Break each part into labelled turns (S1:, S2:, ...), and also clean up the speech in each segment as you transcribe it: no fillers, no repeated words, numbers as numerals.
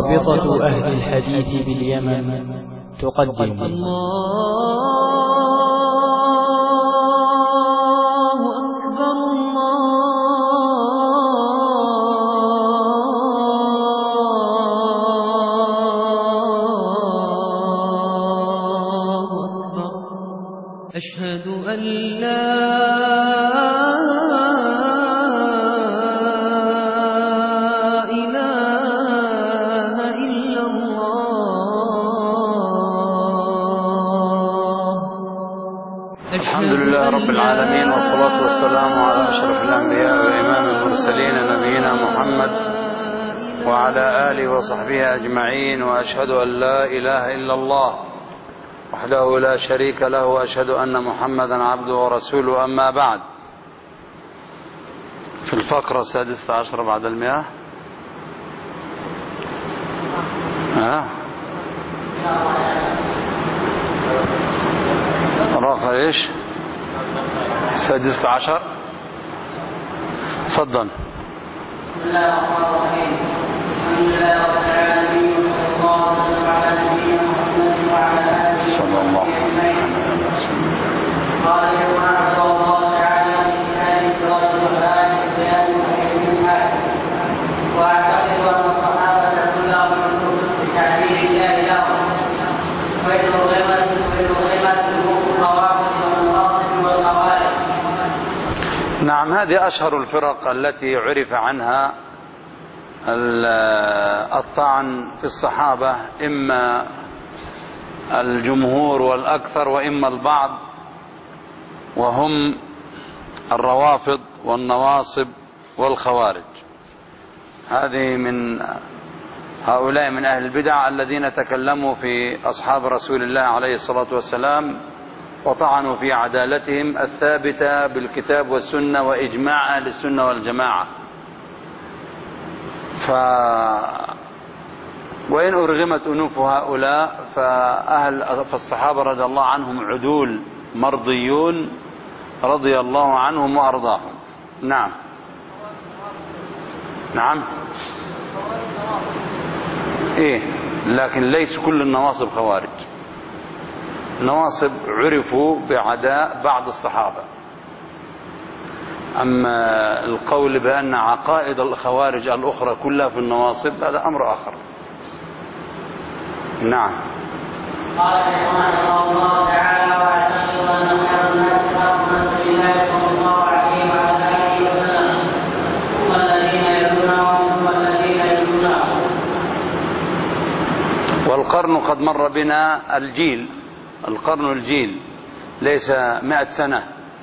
S1: رابطة أهل الحديث باليمن تقدم
S2: أشهد أن لا إله إلا الله.
S3: الحمد لله رب العالمين، والصلاة والسلام على أشرف الأنبياء وإمام المرسلين نبينا محمد وعلى آله وصحبه أجمعين. وأشهد أن لا إله إلا الله وحده لا شريك له، وأشهد أن محمدا عبده ورسوله. أما بعد، في الفقرة 16 بعد 100 رقم ايش 16. تفضل.
S4: بسم الله الرحمن الرحيم. الحمد لله رب العالمين، صلى الله عليه وسلم وعلى آله وصحبه أجمعين. قال رحمه الله تعالى في كتابه سورة القرآن بيان تحريم الحاكم. وأعتقد أن الصحابة كلهم منهم بتعبير الله لهم، وإن أظلمت الروافض والنواصب والخوارج.
S3: نعم، هذه أشهر الفرق التي عرف عنها الطعن في الصحابة، إما الجمهور والأكثر وإما البعض، وهم الروافض والنواصب والخوارج. هذه من هؤلاء من أهل البدع الذين تكلموا في أصحاب رسول الله عليه الصلاة والسلام وطعنوا في عدالتهم الثابتة بالكتاب والسنة وإجماع أهل السنة والجماعة. وإن أرغمت أنوف هؤلاء فالصحابة رضي الله عنهم عدول مرضيون رضي الله عنهم وأرضاهم. نعم نعم إيه، لكن ليس كل النواصب خوارج. النواصب عرفوا بعداء بعض الصحابة، أما القول بأن عقائد الخوارج الأخرى كلها في النواصب هذا أمر آخر. نعم.
S4: قال رحمه الله تعالى: واعتقد ان خير الناس رسول الله صلى الله عليه وعلى اله وسلم، ثم الذين يلونهم ثم الذين يلونهم.
S3: والقرن قد مر بنا القرن الجيل ليس 100 سنة.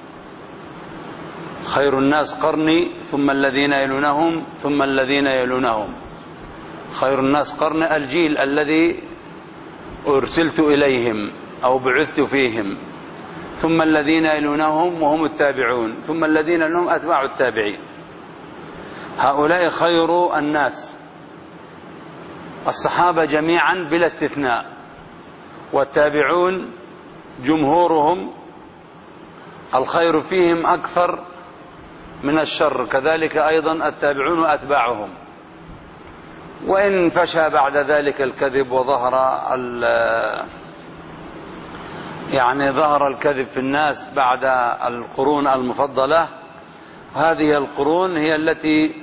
S3: خير الناس قرني ثم الذين يلونهم ثم الذين يلونهم. خير الناس قرن الجيل الذي أرسلت إليهم أو بعثت فيهم، ثم الذين يلونهم وهم التابعون، ثم الذين يلونهم أتباع التابعين. هؤلاء خير الناس، الصحابة جميعا بلا استثناء، والتابعون جمهورهم الخير فيهم أكثر من الشر، كذلك أيضا التابعون وأتباعهم. وإن فشى بعد ذلك الكذب وظهر ظهر الكذب في الناس بعد القرون المفضلة، هذه القرون هي التي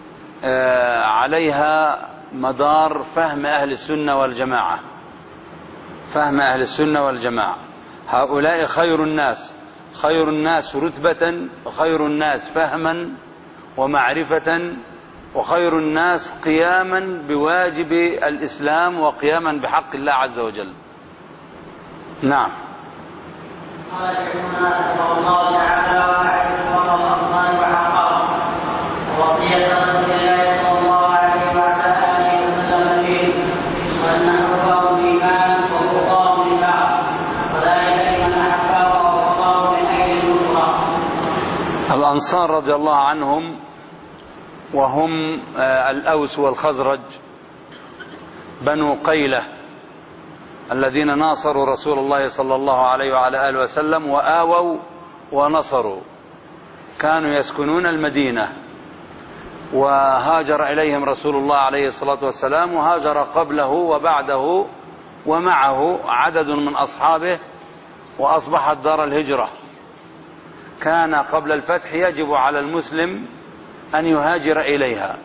S3: عليها مدار فهم أهل السنة والجماعة. فهم أهل السنة والجماعة هؤلاء خير الناس، خير الناس رتبة، وخير الناس فهما ومعرفة، وخير الناس قياما بواجب الإسلام وقياما بحق الله عز وجل. نعم.
S4: قال رحمه الله تعالى: واعتقد ان الله وحقه ووصية رسول الله صلى الله عليه وعلى اله وسلم فيه، وان حبه الايمان وبغضه لبعض، وذلك لمن احبه وبغضه من اجل النصره.
S3: الأنصار رضي الله عنهم، وهم الأوس والخزرج بنو قيلة، الذين ناصروا رسول الله صلى الله عليه وعلى آله وسلم وآووا ونصروا. كانوا يسكنون المدينة، وهاجر إليهم رسول الله عليه الصلاة والسلام، وهاجر قبله وبعده ومعه عدد من أصحابه، وأصبحت دار الهجرة. كان قبل الفتح يجب على المسلم أن يهاجر إليها،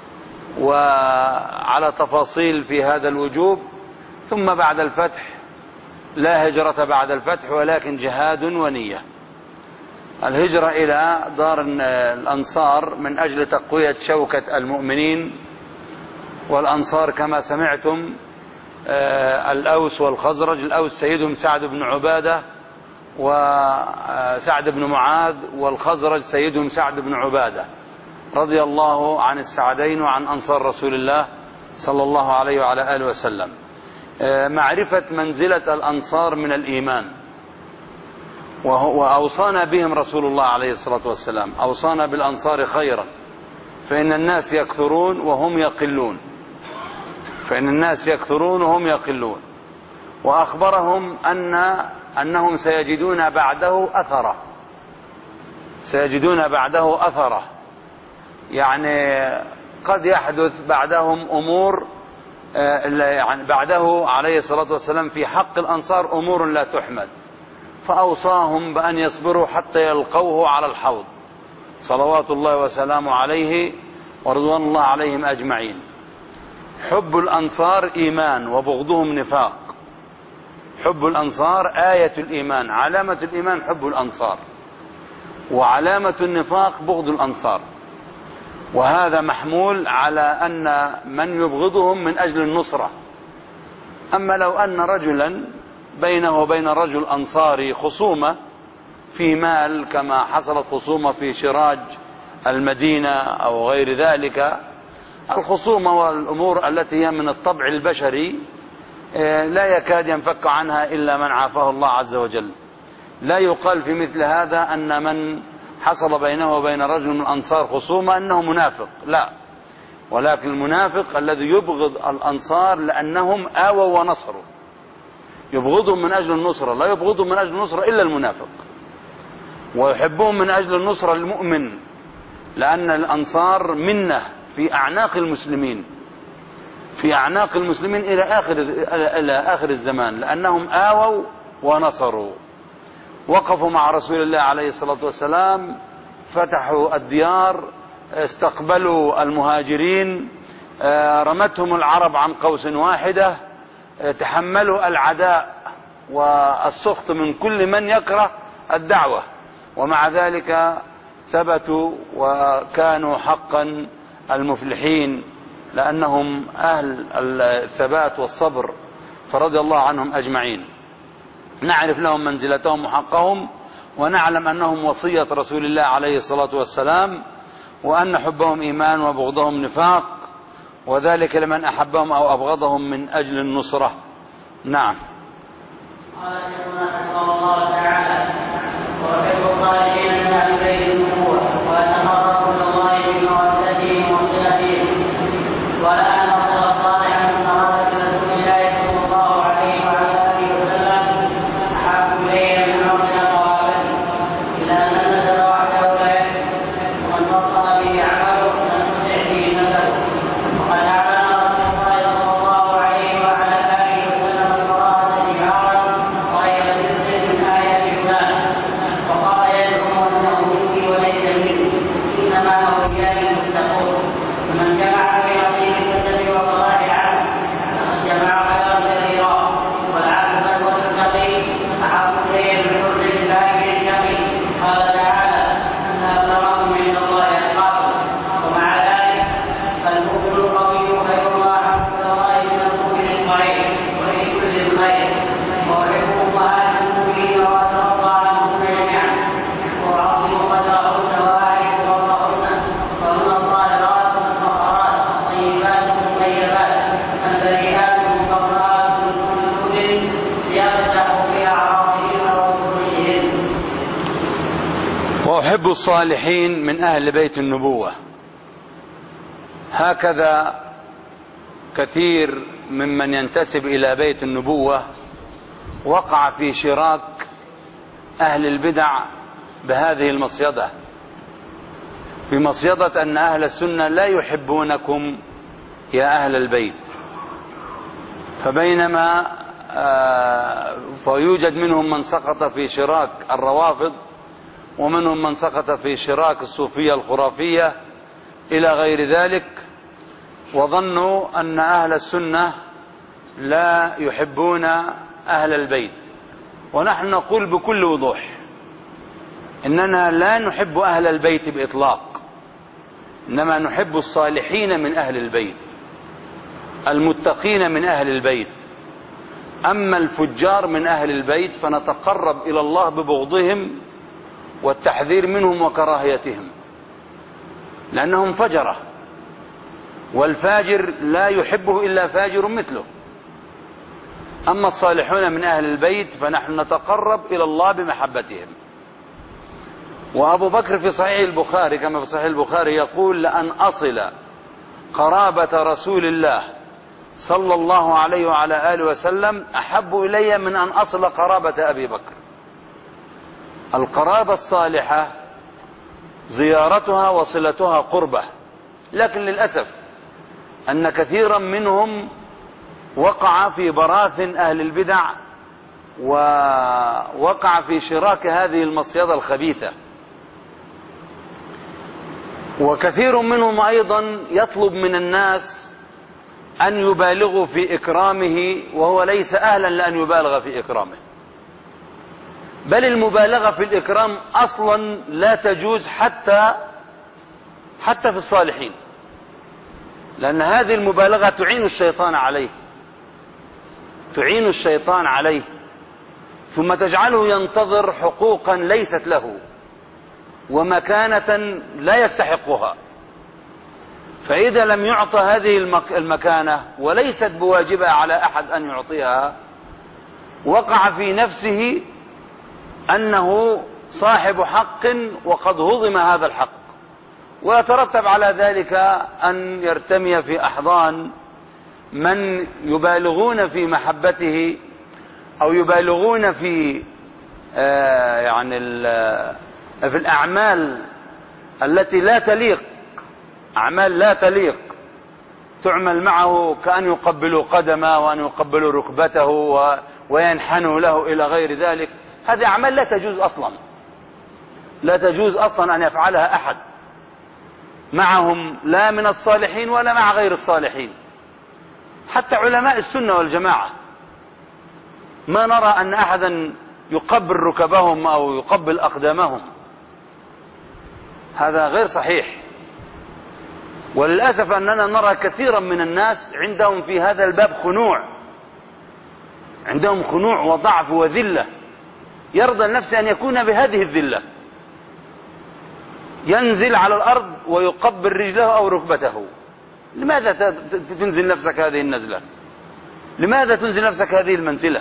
S3: وعلى تفاصيل في هذا الوجوب. ثم بعد الفتح لا هجرة بعد الفتح، ولكن جهاد ونية. الهجرة إلى دار الأنصار من أجل تقوية شوكة المؤمنين، والأنصار كما سمعتم الأوس والخزرج. الأوس سيدهم سعد بن عبادة وسعد بن معاذ، والخزرج سيدهم سعد بن عبادة، رضي الله عن السعدين وعن أنصار رسول الله صلى الله عليه وعلى آله وسلم. معرفة منزلة الأنصار من الإيمان، وأوصانا بهم رسول الله عليه الصلاة والسلام، أوصانا بالأنصار خيرا، فإن الناس يكثرون وهم يقلون، فإن الناس يكثرون وهم يقلون. وأخبرهم أنهم سيجدون بعده أثرة، سيجدون بعده أثرة، يعني قد يحدث بعدهم أمور، يعني بعده عليه الصلاة والسلام في حق الأنصار أمور لا تحمد. فأوصاهم بأن يصبروا حتى يلقوه على الحوض صلوات الله وسلامه عليه ورضوان الله عليهم أجمعين. حب الأنصار إيمان وبغضهم نفاق. حب الأنصار آية الإيمان، علامة الإيمان حب الأنصار، وعلامة النفاق بغض الأنصار. وهذا محمول على أن من يبغضهم من أجل النصرة. أما لو أن رجلا بينه وبين رجل أنصاري خصومة في مال، كما حصلت خصومة في شراج المدينة أو غير ذلك، الخصومة والأمور التي هي من الطبع البشري لا يكاد ينفك عنها إلا من عافاه الله عز وجل. لا يقال في مثل هذا أن من حصل بينه وبين رجل من الأنصار خصومة أنه منافق، لا، ولكن المنافق الذي يبغض الأنصار لأنهم آووا ونصروا، يبغضهم من أجل النصرة، لا يبغضهم من أجل النصرة إلا المنافق، ويحبهم من أجل النصرة المؤمن، لأن الأنصار منة في أعناق المسلمين، في أعناق المسلمين إلى آخر الزمان، لأنهم آووا ونصروا، وقفوا مع رسول الله عليه الصلاة والسلام، فتحوا الديار، استقبلوا المهاجرين، رمتهم العرب عن قوس واحدة، تحملوا العداء والسخط من كل من يكره الدعوة، ومع ذلك ثبتوا وكانوا حقا المفلحين، لأنهم أهل الثبات والصبر، فرضي الله عنهم أجمعين. نعرف لهم منزلتهم وحقهم، ونعلم أنهم وصية رسول الله عليه الصلاة والسلام، وأن حبهم إيمان وبغضهم نفاق، وذلك لمن أحبهم أو أبغضهم من أجل النصرة. نعم.
S4: قال رحمه الله تعالى: وحب الصالحين من أهل بيت النبوة، وأتقرب إلى الله بمودتهم وصلتهم، ولا نصر صالحا من قرب رسول الله صلى الله عليه وعلى آله وسلم أحب إليه من موطن قرابته، إلا أن النذر وحده لا يكفي، ومن وصل به عمله لم يطع به نذره. وقد أعلن رسول الله صلى الله عليه وعلى آله وسلم البراءة جهارا غير سر من آية فلان، وقال: يزعم أنه مني وليس مني، إنما أولياء المتقون. ومن جمع بين طيب الجسد وصلاح العبد فقد جمع خيرا كثيرا، والعبد والتقي أحب إليه من حر الباب الشقي. قال تعالى: إن أكرمكم عند الله أتقاكم. ومع ذلك فالمؤمن القوي خير وأحب إلى الله من المؤمن الضعيف وفي كل خير. وأحب أمهات المؤمنين وأترضى عنهن جميعا، وأعظم قدرهن وأعرف فضلهن، وهن الطاهرات المطهرات الطيبات المطيبات البريئات المبرئات من كل سوء، يفتح في أعراضهن وفروجهن.
S3: وأحب الصالحين من أهل بيت النبوة. هكذا كثير ممن ينتسب إلى بيت النبوة وقع في شراك أهل البدع بهذه المصيدة، بمصيدة أن أهل السنة لا يحبونكم يا أهل البيت. فبينما فيوجد منهم من سقط في شراك الروافض، ومنهم من سقط في شراك الصوفية الخرافية إلى غير ذلك، وظنوا أن أهل السنة لا يحبون أهل البيت. ونحن نقول بكل وضوح إننا لا نحب أهل البيت بإطلاق، إنما نحب الصالحين من أهل البيت، المتقين من أهل البيت. أما الفجار من أهل البيت فنتقرب إلى الله ببغضهم والتحذير منهم وكراهيتهم، لأنهم فجرة، والفاجر لا يحبه إلا فاجر مثله. أما الصالحون من أهل البيت فنحن نتقرب إلى الله بمحبتهم. وأبو بكر في صحيح البخاري كما في صحيح البخاري يقول: لأن أصل قرابة رسول الله صلى الله عليه وعلى آله وسلم أحب إلي من أن أصل قرابة أبي بكر. القرابة الصالحة زيارتها وصلتها قربة، لكن للأسف أن كثيرا منهم وقع في براثن أهل البدع ووقع في شراك هذه المصيدة الخبيثة. وكثير منهم أيضا يطلب من الناس أن يبالغوا في إكرامه وهو ليس أهلا لأن يبالغ في إكرامه، بل المبالغة في الإكرام أصلا لا تجوز حتى في الصالحين، لأن هذه المبالغة تعين الشيطان عليه، ثم تجعله ينتظر حقوقا ليست له ومكانة لا يستحقها. فإذا لم يعطى هذه المكانة وليست بواجبة على أحد أن يعطيها، وقع في نفسه أنه صاحب حق وقد هضم هذا الحق، ويترتب على ذلك أن يرتمي في أحضان من يبالغون في محبته أو يبالغون في في الأعمال التي لا تليق، أعمال لا تليق تعمل معه كأن يقبلوا قدمه وأن يقبلوا ركبته وينحنوا له إلى غير ذلك. هذه أعمال لا تجوز أصلا أن يفعلها أحد معهم، لا من الصالحين ولا مع غير الصالحين. حتى علماء السنة والجماعة ما نرى أن أحدا يقبل ركبهم أو يقبل أقدامهم، هذا غير صحيح. وللأسف أننا نرى كثيرا من الناس عندهم في هذا الباب عندهم خنوع وضعف وذلة، يرضى النفس أن يكون بهذه الذلة، ينزل على الأرض ويقبل رجله أو ركبته. لماذا تنزل نفسك هذه النزلة؟ لماذا تنزل نفسك هذه المنزلة؟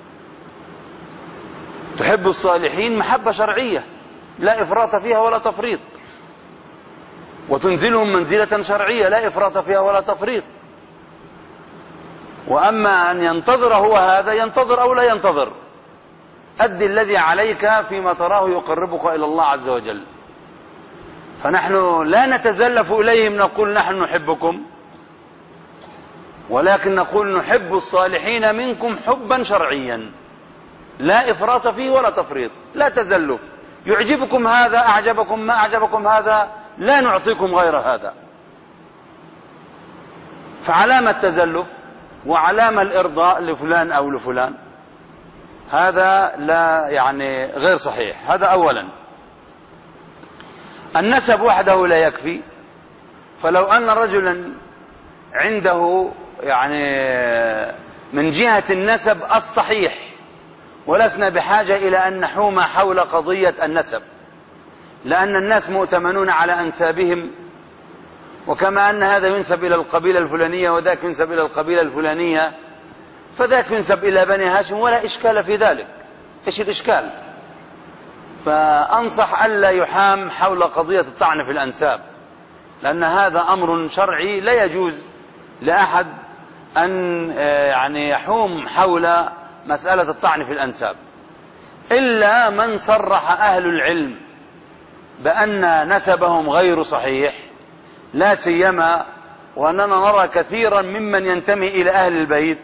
S3: تحب الصالحين محبة شرعية لا إفراط فيها ولا تفريط، وتنزلهم منزلة شرعية لا إفراط فيها ولا تفريط. وأما أن ينتظر هو هذا، ينتظر أو لا ينتظر، أدي الذي عليك فيما تراه يقربك إلى الله عز وجل. فنحن لا نتزلف إليهم نقول نحن نحبكم، ولكن نقول نحب الصالحين منكم حبا شرعيا لا إفراط فيه ولا تفريط، لا تزلف. يعجبكم هذا، أعجبكم ما أعجبكم هذا، لا نعطيكم غير هذا. فعلامة التزلف وعلامة الإرضاء لفلان أو لفلان، هذا لا غير صحيح. هذا أولا. النسب وحده لا يكفي، فلو أن رجلا عنده من جهة النسب الصحيح، ولسنا بحاجة إلى أن نحوم حول قضية النسب، لأن الناس مؤتمنون على أنسابهم، وكما أن هذا ينسب إلى القبيلة الفلانية وذاك ينسب إلى القبيلة الفلانية، فذاك ينسب إلى بني هاشم ولا إشكال في ذلك. إيش الإشكال؟ فأنصح ألا يحام حول قضية الطعن في الأنساب، لأن هذا أمر شرعي لا يجوز لأحد أن يحوم حول مسألة الطعن في الأنساب، إلا من صرح أهل العلم بأن نسبهم غير صحيح، لا سيما وأننا نرى كثيرا ممن ينتمي إلى أهل البيت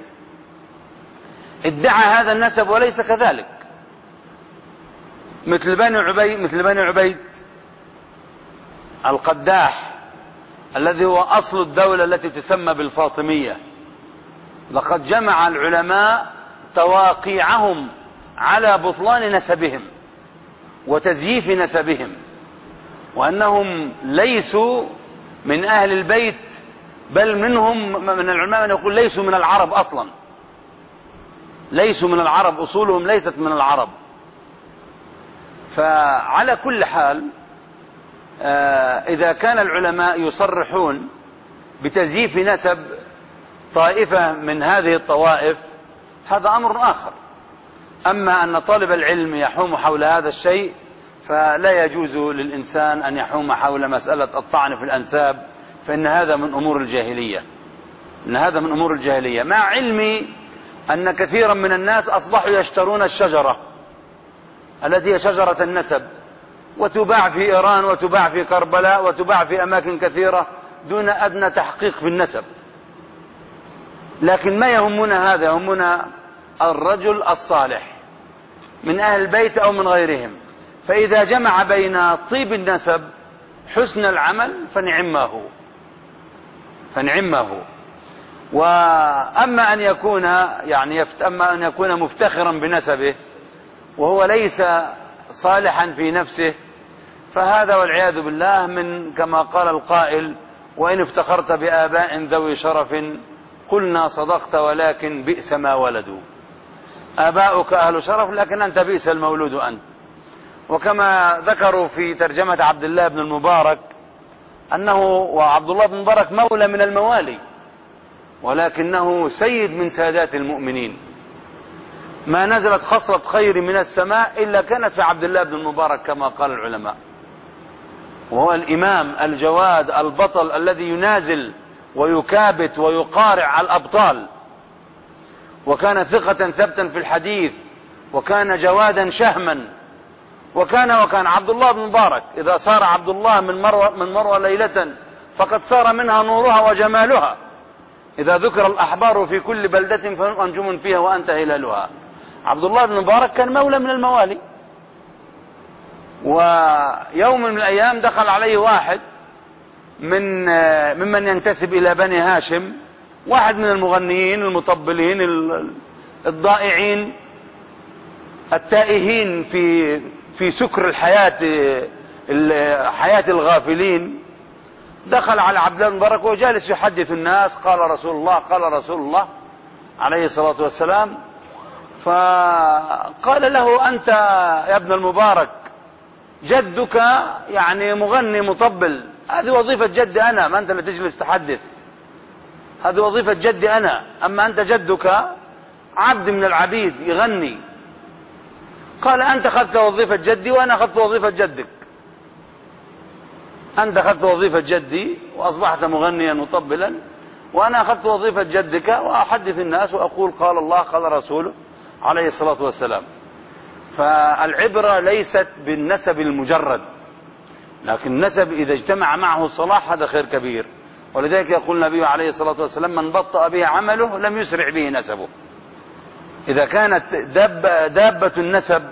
S3: ادعى هذا النسب وليس كذلك، مثل بني عبيد القداح الذي هو أصل الدولة التي تسمى بالفاطمية. لقد جمع العلماء تواقيعهم على بطلان نسبهم وتزييف نسبهم، وأنهم ليسوا من أهل البيت، بل منهم من العلماء من يقول ليسوا من العرب أصلا، ليسوا من العرب، أصولهم ليست من العرب. فعلى كل حال إذا كان العلماء يصرحون بتزييف نسب طائفة من هذه الطوائف هذا أمر آخر. أما أن طالب العلم يحوم حول هذا الشيء فلا يجوز للإنسان أن يحوم حول مسألة الطعن في الأنساب، فإن هذا من أمور الجاهلية، مع علمي أن كثيرا من الناس أصبحوا يشترون الشجرة التي هي شجرة النسب، وتباع في إيران وتباع في كربلاء وتباع في أماكن كثيرة دون أدنى تحقيق في النسب. لكن ما يهمنا هذا، يهمنا الرجل الصالح من أهل البيت أو من غيرهم، فإذا جمع بين طيب النسب حسن العمل فنعمه. وأما أن يكون مفتخرا بنسبه وهو ليس صالحا في نفسه، فهذا والعياذ بالله من كما قال القائل: وإن افتخرت بآباء ذوي شرف قلنا صدقت ولكن بئس ما ولدوا. آباؤك أهل شرف لكن أنت بئس المولود أنت. وكما ذكروا في ترجمة عبد الله بن المبارك وعبد الله بن المبارك مولى من الموالي، ولكنه سيد من سادات المؤمنين، ما نزلت خصلة خير من السماء إلا كانت في عبد الله بن المبارك كما قال العلماء، وهو الإمام الجواد البطل الذي ينازل ويكابت ويقارع الأبطال، وكان ثقة ثبتا في الحديث، وكان جوادا شهما، وكان عبد الله بن مبارك إذا صار عبد الله من مروى ليلة فقد صار منها نورها وجمالها. إذا ذكر الأحبار في كل بلدة فهم أنجم فيها وأنت هلالها. عبد الله بن مبارك كان مولى من الموالي، ويوم من الأيام دخل عليه واحد ممن ينتسب إلى بني هاشم، واحد من المغنيين المطبلين الضائعين التائهين في سكر حياة الغافلين. دخل على عبد الله بن مبارك وجالس يحدث الناس: قال رسول الله عليه الصلاة والسلام. فقال له: أنت يا ابن المبارك جدك مغني مطبل، هذه وظيفة جدي أنا، ما أنت اللي تجلس تحدث، هذه وظيفة جدي أنا، أما أنت جدك عبد من العبيد يغني. قال: أنت أخذت وظيفة جدي وأنا أخذت وظيفة جدك، أنت أخذت وظيفة جدي وأصبحت مغنيا مطبلا، وأنا أخذت وظيفة جدك وأحدث الناس وأقول قال الله قال رسوله عليه الصلاة والسلام. فالعبرة ليست بالنسب المجرد، لكن النسب إذا اجتمع معه الصلاح هذا خير كبير. ولذلك يقول النبي عليه الصلاة والسلام: من بطأ به عمله لم يسرع به نسبه. إذا كانت دابة النسب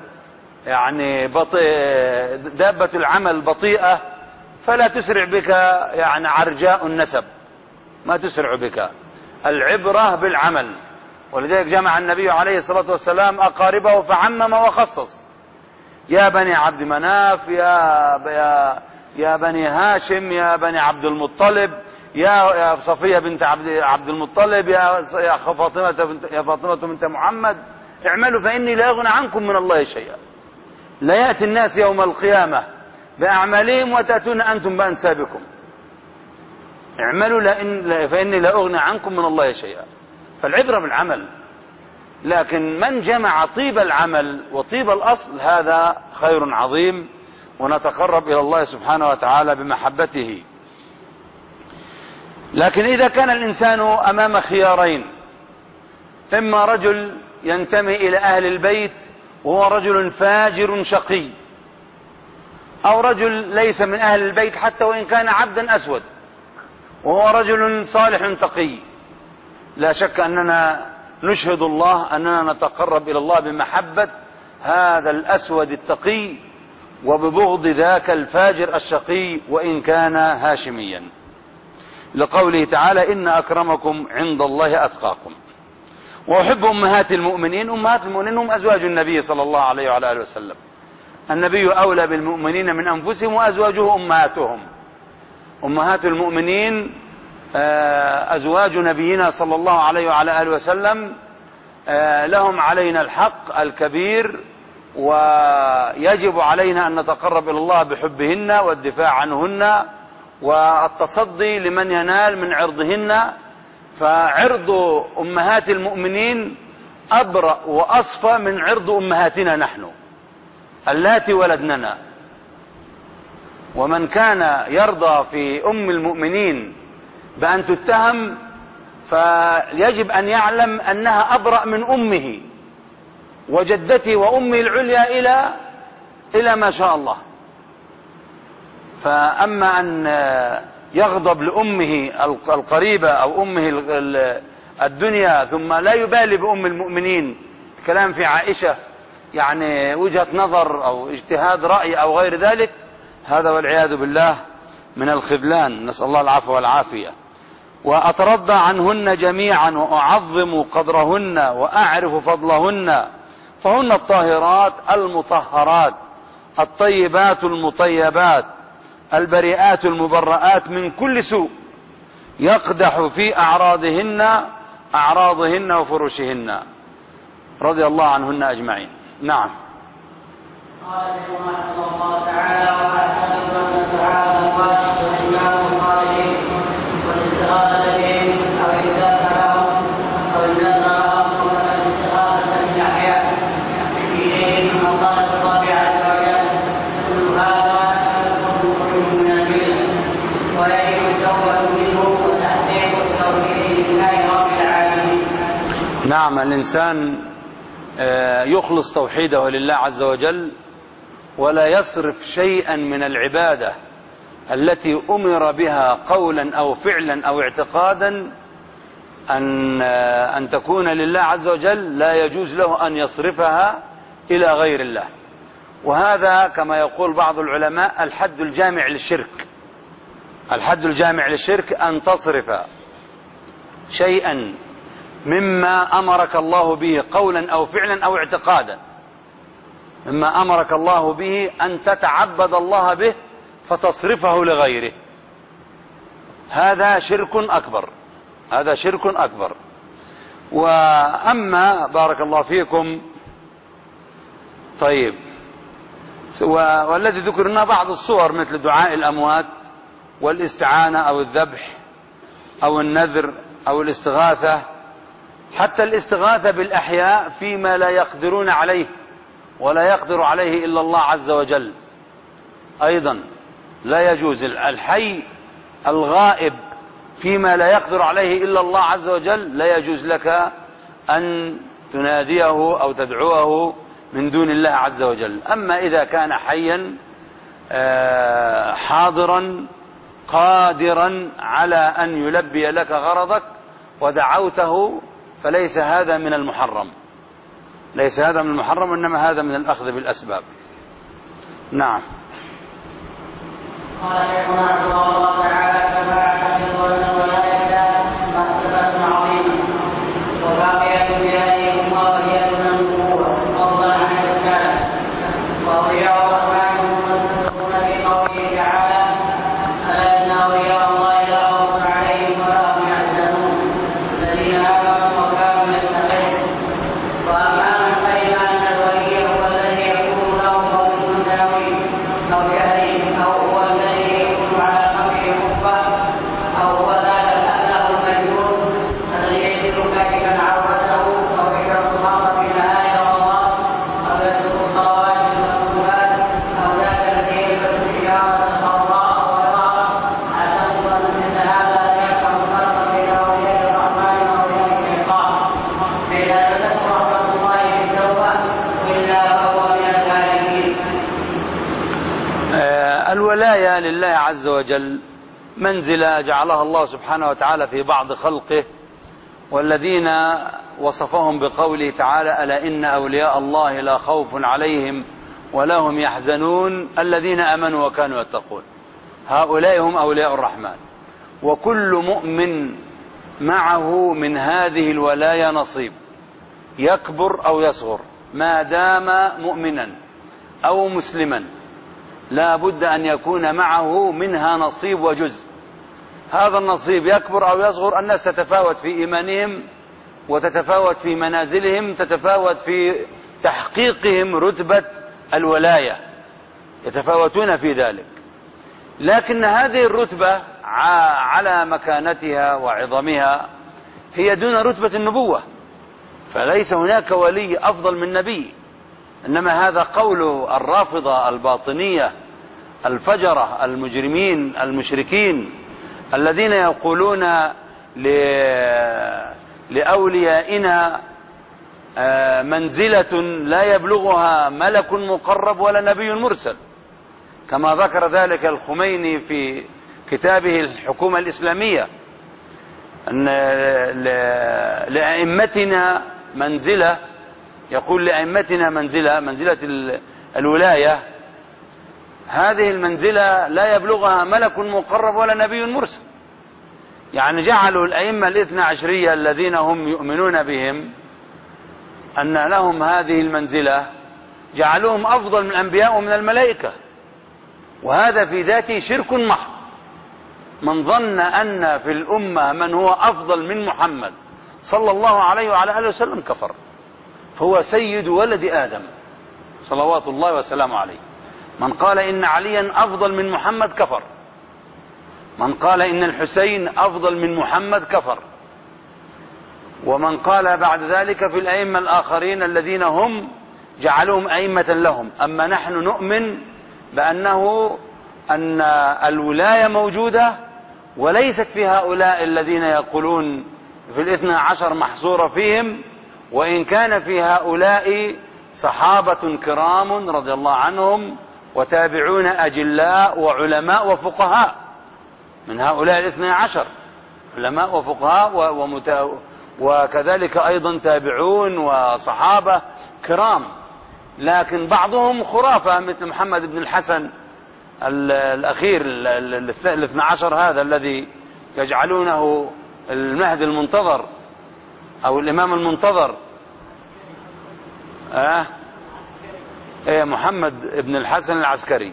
S3: دابة العمل بطيئة فلا تسرع بك عرجاء النسب، ما تسرع بك. العبرة بالعمل. ولذلك جمع النبي عليه الصلاة والسلام أقاربه فعمم وخصص: يا بني عبد مناف، يا بني هاشم، يا بني عبد المطلب، يا صفية بنت عبد المطلب، يا فاطمة بنت محمد، اعملوا فإني لا أغنى عنكم من الله شيئا. لا يأتي الناس يوم القيامة بأعمالهم وتأتون أنتم بأنسابكم. اعملوا فإني لا أغنى عنكم من الله شيئا. فالعبرة بالعمل. لكن من جمع طيب العمل وطيب الأصل هذا خير عظيم، ونتقرب إلى الله سبحانه وتعالى بمحبته. لكن إذا كان الإنسان أمام خيارين: إما رجل ينتمي إلى أهل البيت وهو رجل فاجر شقي، أو رجل ليس من أهل البيت حتى وإن كان عبدا أسود وهو رجل صالح تقي، لا شك أننا نشهد الله أننا نتقرب إلى الله بمحبة هذا الأسود التقي وببغض ذاك الفاجر الشقي وإن كان هاشميا، لقوله تعالى إن أكرمكم عند الله أتقاكم. وأحب أمهات المؤمنين. أمهات المؤمنين هم أزواج النبي صلى الله عليه وعلى آله وسلم. النبي أولى بالمؤمنين من أنفسهم وأزواجه أمهاتهم. أمهات المؤمنين أزواج نبينا صلى الله عليه وعلى آله وسلم، لهم علينا الحق الكبير، ويجب علينا أن نتقرب إلى الله بحبهن والدفاع عنهن والتصدي لمن ينال من عرضهن. فعرض أمهات المؤمنين أبرأ وأصفى من عرض أمهاتنا نحن اللاتي ولدننا. ومن كان يرضى في أم المؤمنين بأن تتهم فيجب أن يعلم أنها أبرأ من أمه وجدته وأمه العليا إلى ما شاء الله. فأما أن يغضب لأمه القريبة أو أمه الدنيا ثم لا يبالي بأم المؤمنين، كلام في عائشة يعني وجهة نظر أو اجتهاد رأي أو غير ذلك، هذا والعياذ بالله من الخذلان، نسأل الله العفو والعافية. وأترضى عنهن جميعا وأعظم قدرهن وأعرف فضلهن، فهن الطاهرات المطهرات الطيبات المطيبات البريئات المبرآت من كل سوء، يقدح في أعراضهن وفروشهن، رضي الله عنهن أجمعين. نعم.
S4: قال رحمه الله تعالى وأعتقد أن الدعاء الواجب والإمام الصالحين والاستغاثة بهم أو الدافع لهم أو النذر لهم والاستغاثة بالأحياء في شيء من مصالح الله عز وجل، كل هذا يكون من البدع ويجب التوبة منه وتحقيق التوحيد لله رب العالمين.
S3: نعم، الإنسان يخلص توحيده لله عز وجل ولا يصرف شيئا من العبادة التي أمر بها قولا أو فعلا أو اعتقادا أن تكون لله عز وجل، لا يجوز له أن يصرفها إلى غير الله. وهذا كما يقول بعض العلماء الحد الجامع للشرك. الحد الجامع للشرك أن تصرف شيئا مما أمرك الله به قولا أو فعلا أو اعتقادا، مما أمرك الله به أن تتعبد الله به فتصرفه لغيره، هذا شرك أكبر، هذا شرك أكبر. وأما بارك الله فيكم طيب، والذي ذكرنا بعض الصور مثل دعاء الأموات والاستعانة أو الذبح أو النذر أو الاستغاثة، حتى الاستغاثة بالأحياء فيما لا يقدرون عليه ولا يقدر عليه إلا الله عز وجل أيضا لا يجوز. الحي الغائب فيما لا يقدر عليه إلا الله عز وجل لا يجوز لك أن تناديه أو تدعوه من دون الله عز وجل. أما إذا كان حيا حاضرا قادرا على أن يلبي لك غرضك ودعوته فليس هذا من المحرم، ليس هذا من المحرم، إنما هذا من الأخذ بالأسباب. نعم.
S4: قال رحمه الله تعالى فبعث بالظلم والآيات مرتبة عظيمة وباقية بهذه القضية النبوة فضلا عن الرسالة، وأولياء الرحمن هم المتقون في قوله تعالى ألا إن أولياء الله لا خوف عليهم ولا هم يحزنون الذين آمنوا وكانوا يتقون. وأما من فهم أن الولي هو الذي يكون له قول داوي أو جهل أو هو الذي يكون على قبره
S3: الولاية لله عز وجل منزلة جعلها الله سبحانه وتعالى في بعض خلقه، والذين وصفهم بقوله تعالى: ألا إن أولياء الله لا خوف عليهم ولا هم يحزنون الذين آمنوا وكانوا يتقون. هؤلاء هم أولياء الرحمن، وكل مؤمن معه من هذه الولاية نصيب، يكبر أو يصغر، ما دام مؤمنا أو مسلما لا بد أن يكون معه منها نصيب وجزء. هذا النصيب يكبر أو يصغر، الناس تتفاوت في إيمانهم وتتفاوت في منازلهم، تتفاوت في تحقيقهم رتبة الولاية، يتفاوتون في ذلك، لكن هذه الرتبة على مكانتها وعظمها هي دون رتبة النبوة، فليس هناك ولي أفضل من نبي، إنما هذا قول الرافضة الباطنية الفجرة المجرمين المشركين الذين يقولون لأوليائنا منزلة لا يبلغها ملك مقرب ولا نبي مرسل، كما ذكر ذلك الخميني في كتابه الحكومة الإسلامية، أن لأئمتنا منزلة، يقول لأئمتنا منزلة الولاية، هذه المنزلة لا يبلغها ملك مقرب ولا نبي مرسل. يعني جعلوا الأئمة الاثنى عشرية الذين هم يؤمنون بهم أن لهم هذه المنزلة، جعلوهم أفضل من الأنبياء ومن الملائكة، وهذا في ذاته شرك محض. من ظن أن في الأمة من هو أفضل من محمد صلى الله عليه وعلى آله وسلم كفر، فهو سيد ولد آدم صلوات الله وسلامه عليه. من قال إن عليا أفضل من محمد كفر، من قال إن الحسين أفضل من محمد كفر، ومن قال بعد ذلك في الأئمة الآخرين الذين هم جعلوهم أئمة لهم. أما نحن نؤمن أن الولاية موجودة وليست في هؤلاء الذين يقولون في الاثنى عشر محصورة فيهم، وإن كان في هؤلاء صحابة كرام رضي الله عنهم وتابعون أجلاء وعلماء وفقهاء، من هؤلاء الاثنى عشر علماء وفقهاء وكذلك أيضا تابعون وصحابة كرام، لكن بعضهم خرافة مثل محمد بن الحسن الأخير الاثنى عشر، هذا الذي يجعلونه المهدي المنتظر أو الإمام المنتظر، محمد بن الحسن العسكري.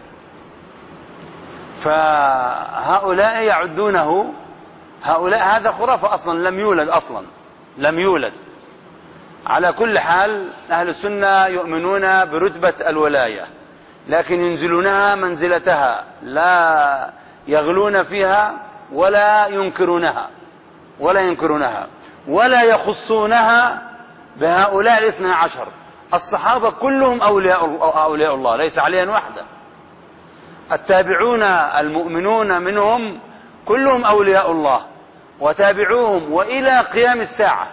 S3: فهؤلاء يعدونه هذا خرافة أصلا، لم يولد. على كل حال أهل السنة يؤمنون برتبة الولاية، لكن ينزلونها منزلتها، لا يغلون فيها ولا ينكرونها ولا يخصونها بهؤلاء الاثنى عشر. الصحابة كلهم أولياء الله، ليس عليا وحده. التابعون المؤمنون منهم كلهم أولياء الله وتابعوهم وإلى قيام الساعة،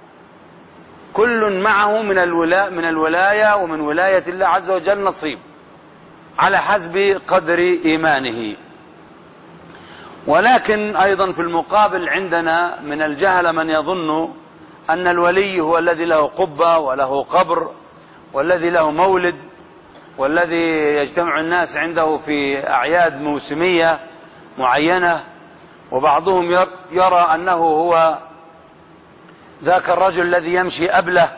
S3: كل معه من الولاية ومن ولاية الله عز وجل نصيب على حسب قدر إيمانه. ولكن أيضا في المقابل عندنا من الجهل من يظن أن الولي هو الذي له قبة وله قبر والذي له مولد والذي يجتمع الناس عنده في أعياد موسمية معينة، وبعضهم يرى أنه هو ذاك الرجل الذي يمشي أبله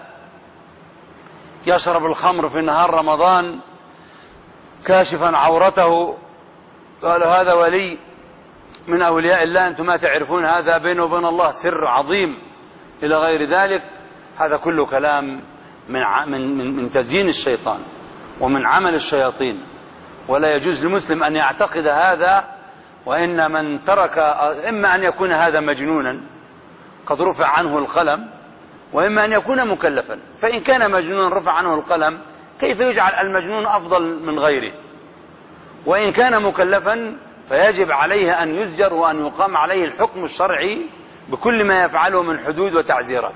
S3: يشرب الخمر في نهار رمضان كاشفا عورته، قالوا هذا ولي من أولياء الله، أنتم ما تعرفون، هذا بينه وبين الله سر عظيم إلى غير ذلك. هذا كله كلام من تزيين الشيطان ومن عمل الشياطين، ولا يجوز للمسلم أن يعتقد هذا. وإن من ترك إما أن يكون هذا مجنونا قد رفع عنه القلم، وإما أن يكون مكلفا. فإن كان مجنونا رفع عنه القلم، كيف يجعل المجنون أفضل من غيره؟ وإن كان مكلفا فيجب عليه أن يزجر وأن يقام عليه الحكم الشرعي بكل ما يفعله من حدود وتعزيرات.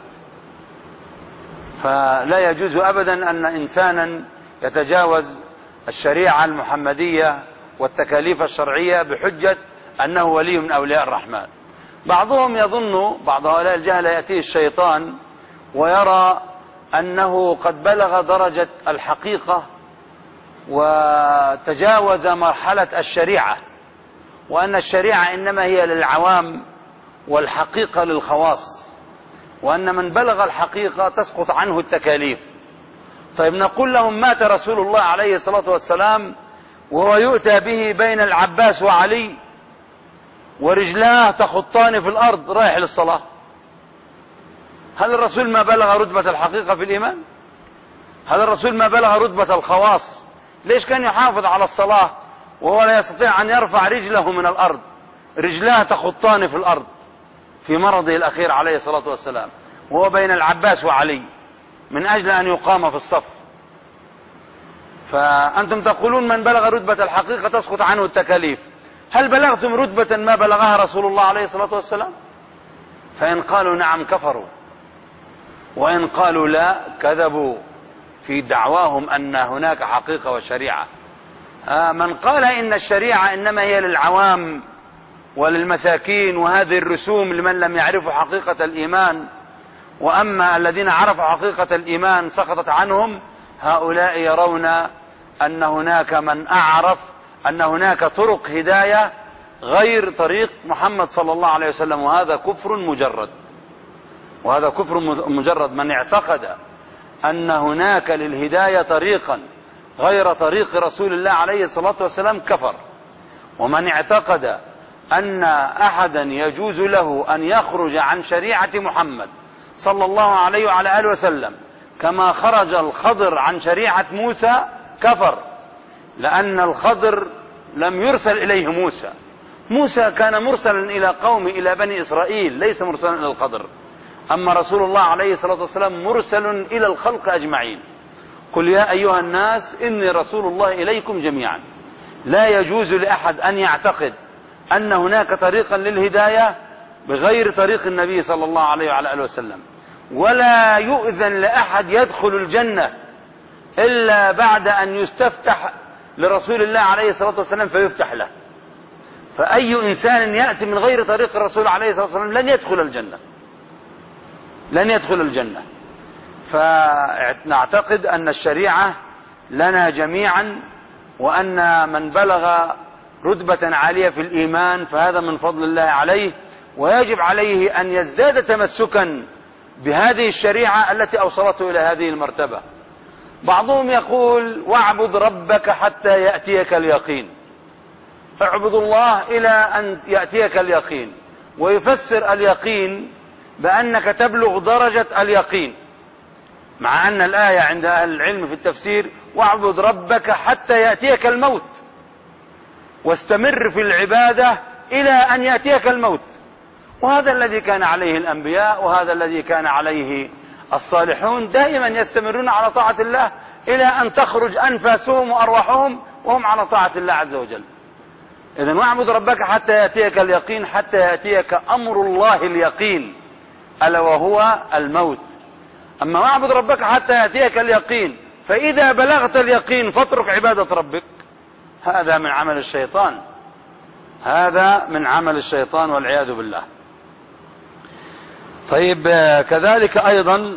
S3: فلا يجوز أبدا أن إنسانا يتجاوز الشريعة المحمدية والتكاليف الشرعية بحجة أنه ولي من أولياء الرحمن. بعضهم يظن، بعض هؤلاء الجهلة، يأتيه الشيطان ويرى أنه قد بلغ درجة الحقيقة وتجاوز مرحلة الشريعة، وأن الشريعة إنما هي للعوام والحقيقة للخواص، وأن من بلغ الحقيقة تسقط عنه التكاليف. طيب نقول لهم: مات رسول الله عليه الصلاة والسلام وهو يؤتى به بين العباس وعلي ورجلاه تخطان في الأرض رايح للصلاة. هل الرسول ما بلغ رتبة الحقيقة في الإيمان؟ هل الرسول ما بلغ رتبة الخواص؟ ليش كان يحافظ على الصلاة وهو لا يستطيع أن يرفع رجله من الأرض، رجلاه تخطان في الأرض في مرضه الأخير عليه الصلاة والسلام، وهو بين العباس وعلي من أجل أن يقام في الصف؟ فأنتم تقولون من بلغ رتبة الحقيقة تسقط عنه التكاليف. هل بلغتم رتبة ما بلغها رسول الله عليه الصلاة والسلام؟ فإن قالوا نعم كفروا، وإن قالوا لا كذبوا في دعواهم أن هناك حقيقة وشريعة. من قال إن الشريعة إنما هي للعوام وللمساكين وهذه الرسوم لمن لم يعرفوا حقيقة الإيمان، وأما الذين عرفوا حقيقة الإيمان سقطت عنهم، هؤلاء يرون أن هناك من أعرف أن هناك طرق هداية غير طريق محمد صلى الله عليه وسلم، وهذا كفر مجرد. وهذا كفر مجرد. من اعتقد أن هناك للهداية طريقا غير طريق رسول الله عليه الصلاة والسلام كفر. ومن اعتقد أن أحدا يجوز له أن يخرج عن شريعة محمد صلى الله عليه وعلى آله وسلم كما خرج الخضر عن شريعة موسى كفر، لأن الخضر لم يرسل إليه موسى. موسى كان مرسلا إلى قوم، إلى بني إسرائيل، ليس مرسلا إلى الخضر. أما رسول الله عليه الصلاة والسلام مرسل إلى الخلق أجمعين. قل يا أيها الناس إني رسول الله إليكم جميعا. لا يجوز لأحد أن يعتقد أن هناك طريقا للهداية بغير طريق النبي صلى الله عليه وعلى آله وسلم، ولا يؤذن لأحد يدخل الجنة إلا بعد أن يستفتح لرسول الله عليه الصلاة والسلام فيفتح له. فأي إنسان يأتي من غير طريق الرسول عليه الصلاة والسلام لن يدخل الجنة، لن يدخل الجنة. فنعتقد أن الشريعة لنا جميعا، وأن من بلغ رتبة عالية في الإيمان فهذا من فضل الله عليه، ويجب عليه أن يزداد تمسكا بهذه الشريعة التي أوصلته إلى هذه المرتبة. بعضهم يقول: واعبد ربك حتى يأتيك اليقين. اعبد الله إلى أن يأتيك اليقين، ويفسر اليقين بأنك تبلغ درجة اليقين، مع أن الآية عند أهل العلم في التفسير: واعبد ربك حتى يأتيك الموت، واستمر في العبادة إلى أن يأتيك الموت. وهذا الذي كان عليه الأنبياء، وهذا الذي كان عليه الصالحون، دائما يستمرون على طاعة الله إلى أن تخرج أنفاسهم وأرواحهم وهم على طاعة الله عز وجل. إذن واعبد ربك حتى يأتيك اليقين، حتى يأتيك أمر الله اليقين ألا وهو الموت. أما واعبد ربك حتى يأتيك اليقين، فإذا بلغت اليقين فاترك عبادة ربك، هذا من عمل الشيطان، هذا من عمل الشيطان والعياذ بالله. طيب، كذلك أيضا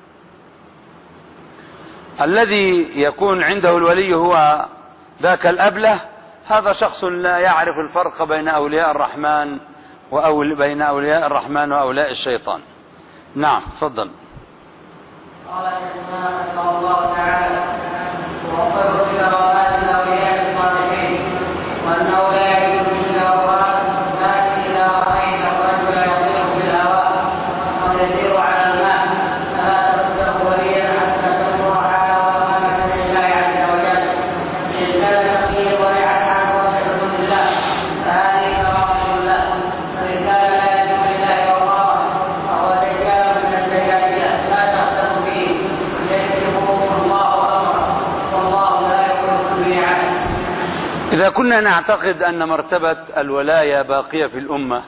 S3: الذي يكون عنده الولي هو ذاك الأبله، هذا شخص لا يعرف الفرق بين أولياء الرحمن بين أولياء الرحمن وأولياء الشيطان. نعم، تفضل.
S4: قال الإمام رحمه الله تعالى: وقر كرامات الأولياء الصالحين، وأنه لا يجوز للأولاد ذلك إذا رأيت الرجل يصير في الهواء أو يسير على الماء فلا تصدق وليا حتى تمر على وقامة لله عز وجل، إن كان فيه ضيعت عنه وحفظ لله فهذه كرامة له، فإن كان لا يدعو لله وقامة فهو دجال من الدجاجلة لا تخدم به يكتبه الله أمره والله لا يخلف الميعاد.
S3: إذا كنا نعتقد أن مرتبة الولاية باقية في الأمة،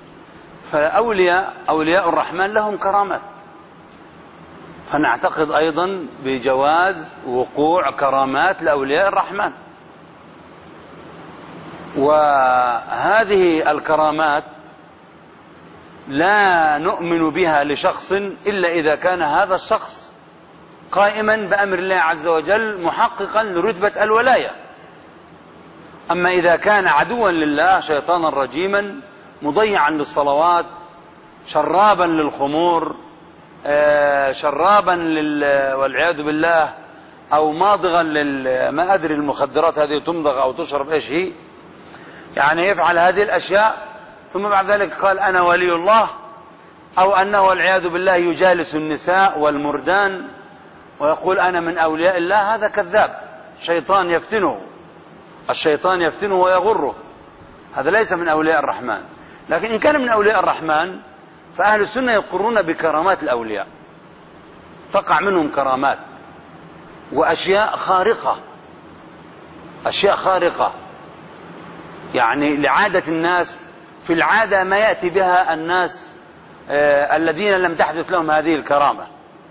S3: فأولياء الرحمن لهم كرامات، فنعتقد أيضا بجواز وقوع كرامات لأولياء الرحمن. وهذه الكرامات لا نؤمن بها لشخص إلا إذا كان هذا الشخص قائما بأمر الله عز وجل محققا لرتبة الولاية. أما إذا كان عدوا لله شيطانا رجيما مضيعا للصلوات شرابا للخمور شرابا والعياذ بالله أو ماضغا ما أدري المخدرات هذه تمضغ أو تشرب إيش هي، يعني يفعل هذه الأشياء ثم بعد ذلك قال أنا ولي الله، أو أنه والعياذ بالله يجالس النساء والمردان ويقول أنا من أولياء الله، هذا كذاب، شيطان يفتنه، الشيطان يفتنه ويغره، هذا ليس من أولياء الرحمن. لكن إن كان من أولياء الرحمن فأهل السنة يقرون بكرامات الأولياء، تقع منهم كرامات وأشياء خارقة، أشياء خارقة يعني لعادة الناس، في العادة ما يأتي بها الناس الذين لم تحدث لهم هذه الكرامة.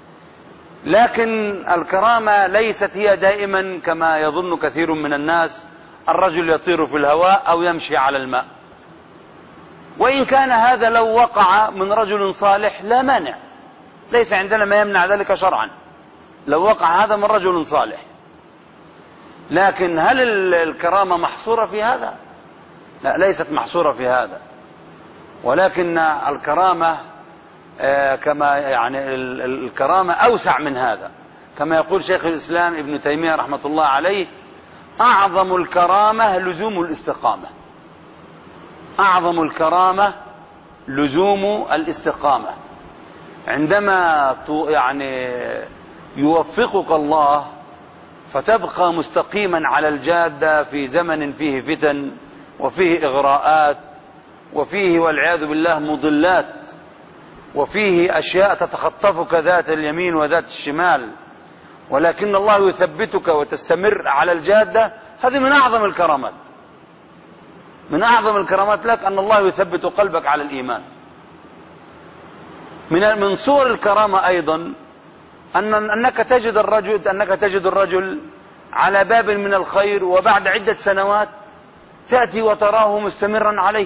S3: لكن الكرامة ليست هي دائما كما يظن كثير من الناس الرجل يطير في الهواء أو يمشي على الماء، وإن كان هذا لو وقع من رجل صالح لا مانع، ليس عندنا ما يمنع ذلك شرعا لو وقع هذا من رجل صالح. لكن هل الكرامة محصورة في هذا؟ لا، ليست محصورة في هذا، ولكن الكرامة كما يعني الكرامة أوسع من هذا، كما يقول شيخ الإسلام ابن تيمية رحمة الله عليه: أعظم الكرامة لزوم الاستقامة. أعظم الكرامة لزوم الاستقامة. عندما يعني يوفقك الله فتبقى مستقيما على الجادة في زمن فيه فتن وفيه إغراءات وفيه والعياذ بالله مضلات وفيه أشياء تتخطفك ذات اليمين وذات الشمال، ولكن الله يثبتك وتستمر على الجادة، هذه من أعظم الكرامات. من أعظم الكرامات لك أن الله يثبت قلبك على الإيمان. من صور الكرامة أيضا أنك تجد الرجل على باب من الخير وبعد عدة سنوات تأتي وتراه مستمرا عليه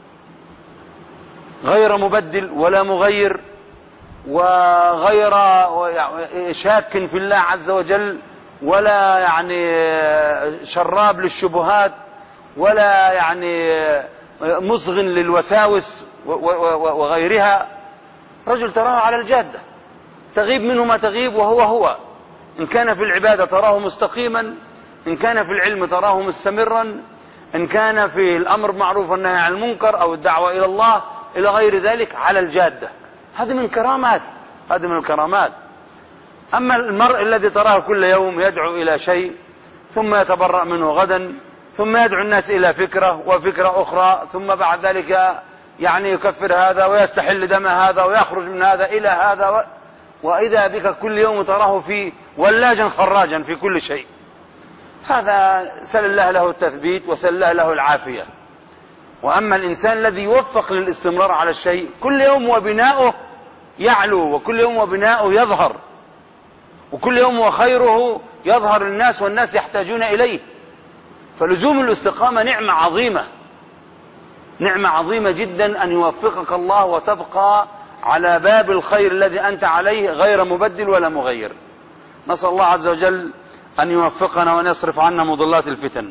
S3: غير مبدل ولا مغير وغير شاك في الله عز وجل ولا يعني شراب للشبهات ولا يعني مصغ للوساوس وغيرها. رجل تراه على الجادة تغيب منه ما تغيب وهو هو. إن كان في العبادة تراه مستقيما، إن كان في العلم تراه مستمرا، إن كان في الأمر بالمعروف والنهي عن المنكر أو الدعوة إلى الله إلى غير ذلك على الجادة. هذه من كرامات، هذه من الكرامات. أما المرء الذي تراه كل يوم يدعو إلى شيء ثم يتبرأ منه غدا، ثم يدعو الناس إلى فكرة وفكرة أخرى، ثم بعد ذلك يعني يكفر هذا ويستحل دم هذا ويخرج من هذا إلى هذا، وإذا بك كل يوم تراه في ولاجا خراجا في كل شيء، هذا سل الله له التثبيت وسل الله له العافية. وأما الإنسان الذي يوفق للاستمرار على الشيء كل يوم وبناؤه يعلو، وكل يوم وبناؤه يظهر، وكل يوم وخيره يظهر للناس والناس يحتاجون إليه. فلزوم الاستقامة نعمة عظيمة، نعمة عظيمة جدا أن يوفقك الله وتبقى على باب الخير الذي أنت عليه غير مبدل ولا مغير. نسأل الله عز وجل أن يوفقنا وأن يصرف عنا مضلات الفتن.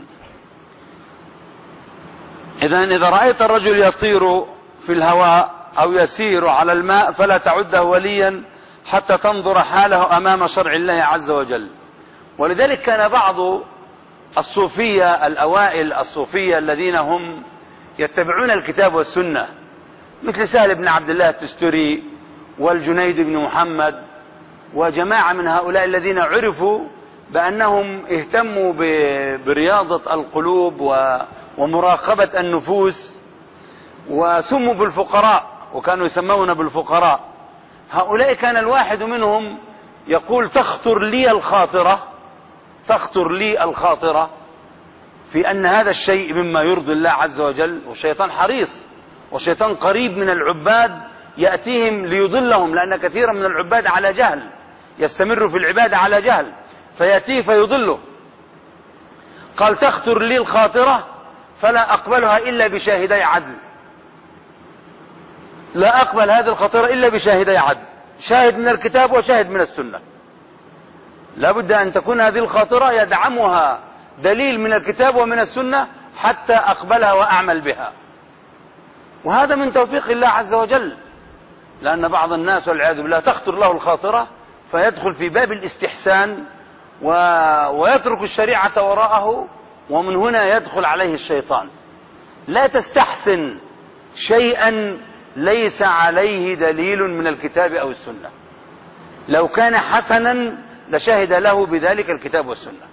S3: إذا رأيت الرجل يطير في الهواء أو يسير على الماء فلا تعده وليا حتى تنظر حاله أمام شرع الله عز وجل. ولذلك كان بعض الصوفية الأوائل الصوفية الذين هم يتبعون الكتاب والسنة مثل سهل بن عبد الله التستري والجنيد بن محمد وجماعة من هؤلاء الذين عرفوا بأنهم اهتموا برياضة القلوب ومراقبة النفوس، وسموا بالفقراء وكانوا يسمون بالفقراء. هؤلاء كان الواحد منهم يقول: تخطر لي الخاطرة في أن هذا الشيء مما يرضي الله عز وجل. والشيطان حريص، والشيطان قريب من العباد يأتيهم ليضلهم، لأن كثيرا من العباد على جهل، يستمر في العبادة على جهل، فيأتيه فيضله. قال: تخطر لي الخاطرة فلا أقبلها إلا بشاهدي عدل. لا أقبل هذه الخطيرة إلا بشاهدي عدل، شاهد من الكتاب وشاهد من السنة. لا بد أن تكون هذه الخاطرة يدعمها دليل من الكتاب ومن السنة حتى أقبلها وأعمل بها. وهذا من توفيق الله عز وجل، لأن بعض الناس والعياذ بالله تخطر له الخاطرة فيدخل في باب الاستحسان ويترك الشريعة وراءه، ومن هنا يدخل عليه الشيطان. لا تستحسن شيئا ليس عليه دليل من الكتاب أو السنة. لو كان حسنا لشهد له بذلك الكتاب والسنة.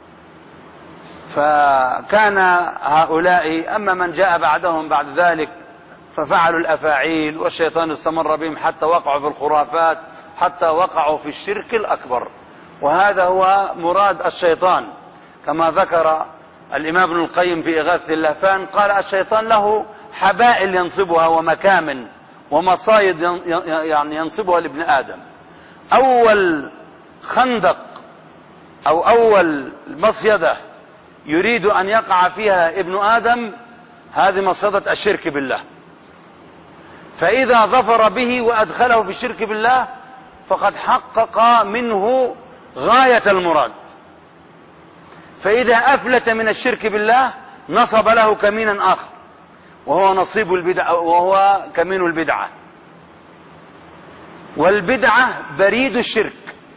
S3: فكان هؤلاء، أما من جاء بعدهم بعد ذلك ففعلوا الأفاعيل، والشيطان استمر بهم حتى وقعوا في الخرافات، حتى وقعوا في الشرك الأكبر. وهذا هو مراد الشيطان، كما ذكر الإمام ابن القيم في إغاثة اللهفان، قال الشيطان له حبائل ينصبها ومكامن ومصايد يعني ينصبها لابن آدم. أول خندق أو أول مصيدة يريد أن يقع فيها ابن آدم هذه مصيدة الشرك بالله، فإذا ظفر به وأدخله في الشرك بالله فقد حقق منه غاية المراد. فإذا أفلت من الشرك بالله نصب له كمينا آخر، وهو نصيب البدعة، وهو كمين البدعة. والبدعة بريد الشرك،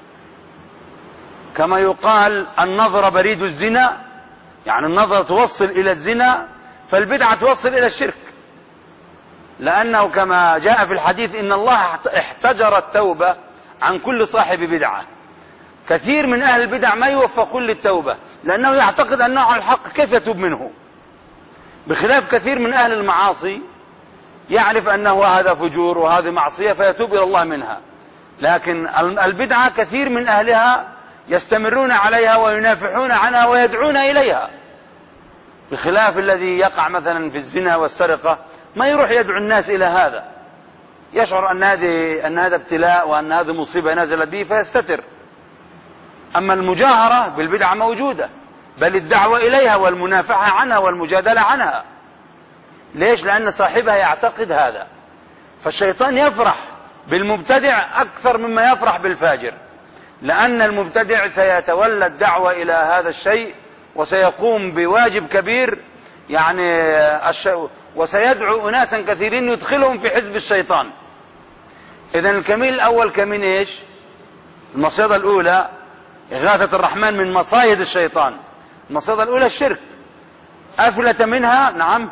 S3: كما يقال النظر بريد الزنا، يعني النظر توصل إلى الزنا، فالبدعة توصل إلى الشرك. لأنه كما جاء في الحديث إن الله احتجر التوبة عن كل صاحب بدعة. كثير من أهل البدع ما يوفقون للتوبة لأنه يعتقد أنه على الحق، كيف يتوب منه؟ بخلاف كثير من أهل المعاصي يعرف أنه هذا فجور وهذه معصية فيتوب إلى الله منها. لكن البدعة كثير من أهلها يستمرون عليها وينافحون عنها ويدعون إليها، بخلاف الذي يقع مثلا في الزنا والسرقة ما يروح يدعو الناس إلى هذا، يشعر أن هذا ابتلاء وأن هذه مصيبة نزلت به فيستتر. أما المجاهرة بالبدعة موجودة، بل الدعوة إليها والمنافحة عنها والمجادلة عنها. ليش؟ لأن صاحبها يعتقد هذا. فالشيطان يفرح بالمبتدع أكثر مما يفرح بالفاجر، لأن المبتدع سيتولى الدعوة إلى هذا الشيء وسيقوم بواجب كبير، يعني وسيدعو أناسا كثيرين يدخلهم في حزب الشيطان. إذن الكمين الأول كمين إيش؟ المصيدة الأولى إغاثة الرحمن من مصايد الشيطان. المصيدة الأولى الشرك، أفلت منها. نعم،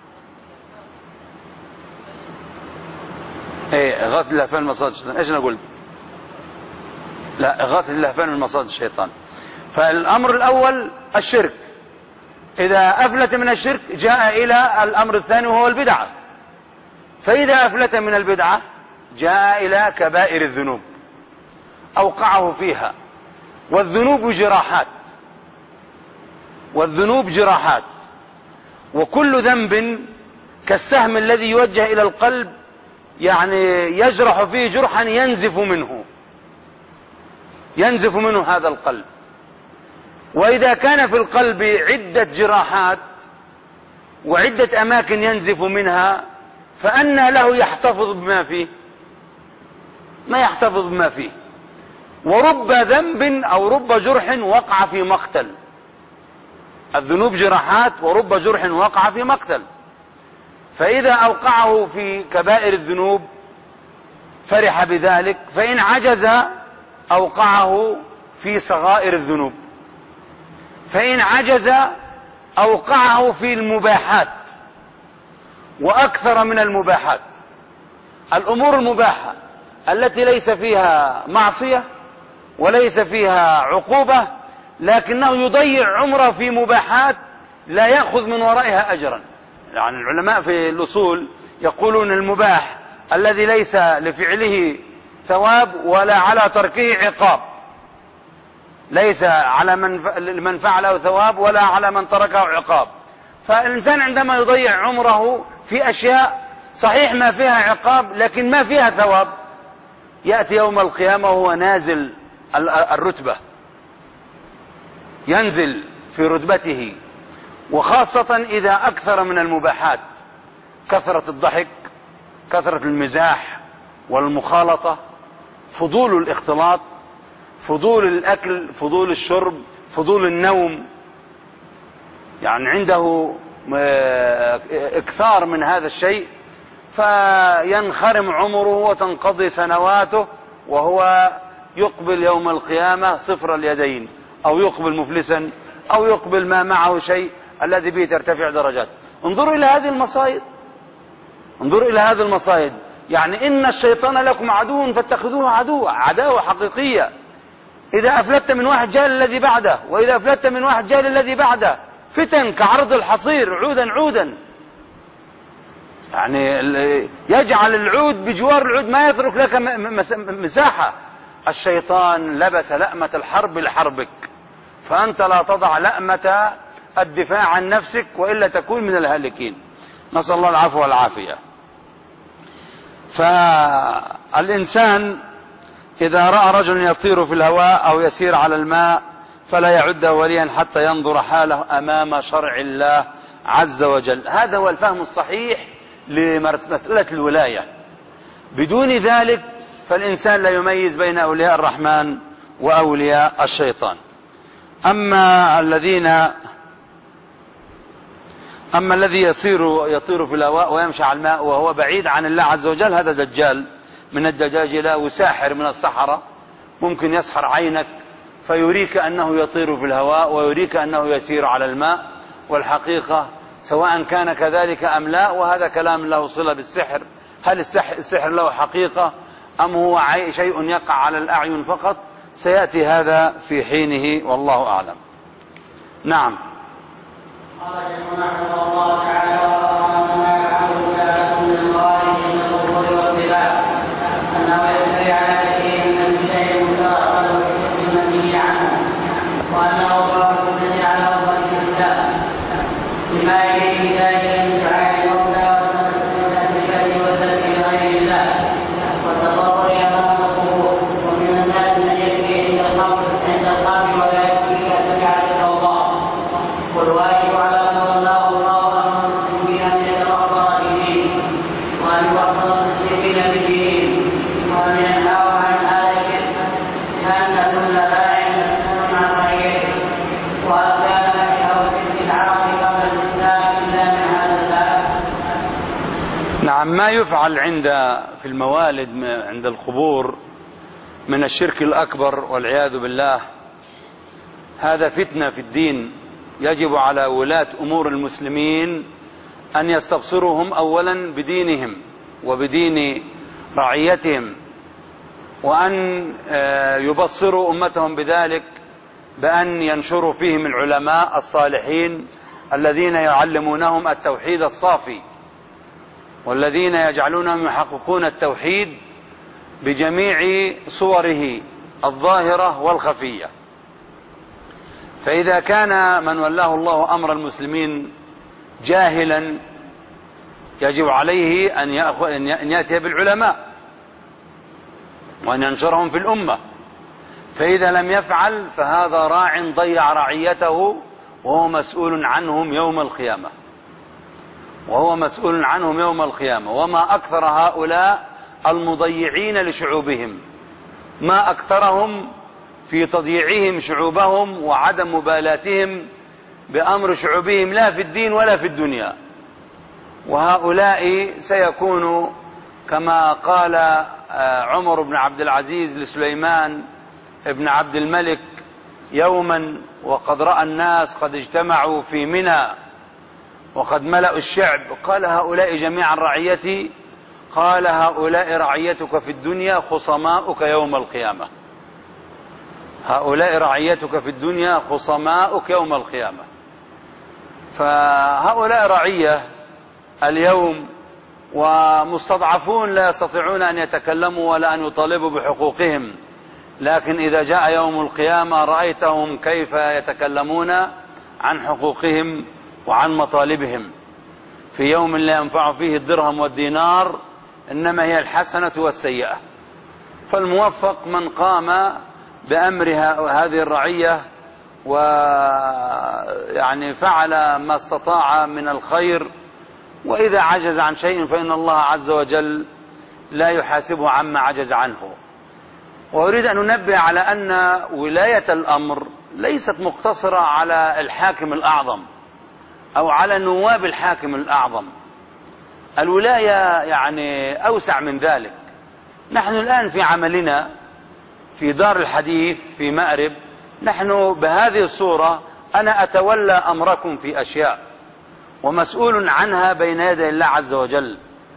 S3: إغاثة اللهفان من مصائد الشيطان. إيش أنا قلت؟ لا، إغاثة اللهفان من مصائد الشيطان. فالأمر الأول الشرك، إذا أفلت من الشرك جاء إلى الأمر الثاني وهو البدعة. فإذا أفلت من البدعة جاء إلى كبائر الذنوب أوقعه فيها. والذنوب جراحات، والذنوب جراحات، وكل ذنب كالسهم الذي يوجه إلى القلب، يعني يجرح فيه جرحا ينزف منه هذا القلب. وإذا كان في القلب عدة جراحات وعدة أماكن ينزف منها، فأنى له يحتفظ بما فيه؟ ما يحتفظ بما فيه. ورب ذنب أو رب جرح وقع في مقتل. الذنوب جراحات، ورب جرح وقع في مقتل. فإذا أوقعه في كبائر الذنوب فرح بذلك، فإن عجز أوقعه في صغائر الذنوب، فإن عجز أوقعه في المباحات وأكثر من المباحات. الأمور المباحة التي ليس فيها معصية وليس فيها عقوبة، لكنه يضيع عمره في مباحات لا يأخذ من ورائها أجرا. يعني العلماء في الأصول يقولون المباح الذي ليس لفعله ثواب ولا على تركه عقاب، ليس على من فعله ثواب ولا على من تركه عقاب. فالإنسان عندما يضيع عمره في أشياء صحيح ما فيها عقاب لكن ما فيها ثواب، يأتي يوم القيامة وهو نازل الرتبة، ينزل في رتبته وخاصة إذا أكثر من المباحات، كثرة الضحك، كثرة المزاح والمخالطة، فضول الاختلاط، فضول الأكل، فضول الشرب، فضول النوم، يعني عنده إكثار من هذا الشيء، فينخرم عمره وتنقضي سنواته وهو يقبل يوم القيامة صفر اليدين، أو يقبل مفلسا، أو يقبل ما معه شيء الذي به ترتفع درجات. انظروا إلى هذه المصائد، انظروا إلى هذه المصائد. يعني إن الشيطان لكم عدو فاتخذوه عداوة حقيقية. إذا أفلت من واحد جاهل الذي بعده، وإذا أفلت من واحد جاهل الذي بعده، فتن كعرض الحصير عودا عودا، يعني يجعل العود بجوار العود ما يترك لك مساحة. الشيطان لبس لأمة الحرب لحربك، فأنت لا تضع لأمة الدفاع عن نفسك، وإلا تكون من الهالكين. نسأل الله العفو والعافية. فالإنسان إذا رأى رجل يطير في الهواء أو يسير على الماء فلا يعده وليا حتى ينظر حاله أمام شرع الله عز وجل. هذا هو الفهم الصحيح لمسألة الولاية. بدون ذلك فالإنسان لا يميز بين أولياء الرحمن وأولياء الشيطان. أما الذي يطير في الهواء ويمشي على الماء وهو بعيد عن الله عز وجل، هذا دجال من الدجاجلة وساحر من السحرة، ممكن يسحر عينك فيريك أنه يطير في الهواء ويريك أنه يسير على الماء، والحقيقة سواء كان كذلك أم لا، وهذا كلام له صلة بالسحر. هل السحر له حقيقة أم هو شيء يقع على الأعين فقط؟ سيأتي هذا في حينه والله أعلم. نعم.
S4: قال رحمه الله تعالى: وما يفعل الله من الله من الظهور والضلال أنه يجري على شيء من شيء متأخر ويشرك المنهي عنه، وأنه فرض الذي على أفضل الإسلام لما يليه ذلك من دعاء الموتى والتسبيح والذكر لغير الله والتضرع أمام القبور. ومن الناس من يجري عند القبر ولا يكفي أن يعرف الله، والواجب على
S3: ما يفعل في الموالد عند القبور من الشرك الأكبر والعياذ بالله، هذا فتنة في الدين. يجب على ولاة أمور المسلمين أن يستبصروهم أولا بدينهم وبدين رعيتهم، وأن يبصروا أمتهم بذلك بأن ينشروا فيهم العلماء الصالحين الذين يعلمونهم التوحيد الصافي، والذين يجعلونهم يحققون التوحيد بجميع صوره الظاهرة والخفية. فإذا كان من ولاه الله أمر المسلمين جاهلا يجب عليه أن يأتي بالعلماء وأن ينشرهم في الأمة، فإذا لم يفعل فهذا راع ضيع رعيته وهو مسؤول عنهم يوم القيامة، وما أكثر هؤلاء المضيعين لشعوبهم، ما أكثرهم في تضييعهم شعوبهم وعدم مبالاتهم بأمر شعوبهم لا في الدين ولا في الدنيا. وهؤلاء سيكون كما قال عمر بن عبد العزيز لسليمان بن عبد الملك يوما وقد رأى الناس قد اجتمعوا في منى وقد ملأوا الشعب، قال: هؤلاء جميعا رعيتي. قال: هؤلاء رعيتك في الدنيا خصماؤك يوم القيامة. هؤلاء رعيتك في الدنيا خصماؤك يوم القيامة. فهؤلاء رعية اليوم ومستضعفون لا يستطيعون أن يتكلموا ولا أن يطالبوا بحقوقهم، لكن إذا جاء يوم القيامة رأيتهم كيف يتكلمون عن حقوقهم وعن مطالبهم في يوم لا ينفع فيه الدرهم والدينار، إنما هي الحسنة والسيئة. فالموفق من قام بأمر هذه الرعية ويعني فعل ما استطاع من الخير، وإذا عجز عن شيء فإن الله عز وجل لا يحاسبه عما عجز عنه. وأريد أن أنبه على أن ولاية الأمر ليست مقتصرة على الحاكم الأعظم أو على نواب الحاكم الأعظم. الولاية يعني أوسع من ذلك. نحن الآن في عملنا في دار الحديث في مأرب، نحن بهذه الصورة أنا أتولى أمركم في أشياء ومسؤول عنها بين يدي الله عز وجل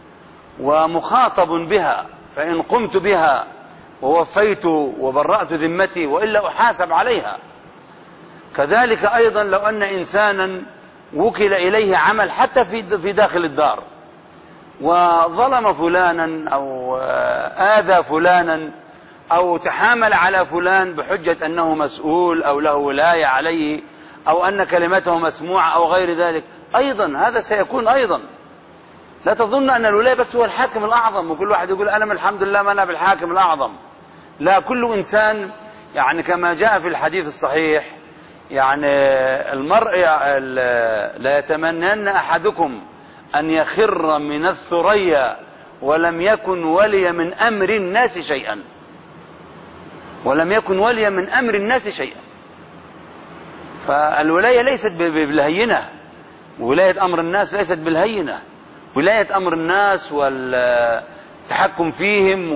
S3: ومخاطب بها، فإن قمت بها ووفيت وبرأت ذمتي وإلا أحاسب عليها. كذلك أيضا لو أن إنسانا وكل إليه عمل حتى في داخل الدار وظلم فلانا أو آذى فلانا أو تحامل على فلان بحجة أنه مسؤول أو له ولاية عليه أو أن كلمته مسموعة أو غير ذلك، أيضا هذا سيكون أيضا. لا تظن أن الولاية بس هو الحاكم الأعظم وكل واحد يقول أنا من الحمد لله ما أنا بالحاكم الأعظم. لا، كل إنسان يعني كما جاء في الحديث الصحيح يعني المرء لا يتمنين أحدكم أن يخر من الثريا ولم يكن ولي من أمر الناس شيئا، ولم يكن ولي من أمر الناس شيئا. فالولاية ليست بالهينة، ولاية أمر الناس ليست بالهينة. ولاية أمر الناس والتحكم فيهم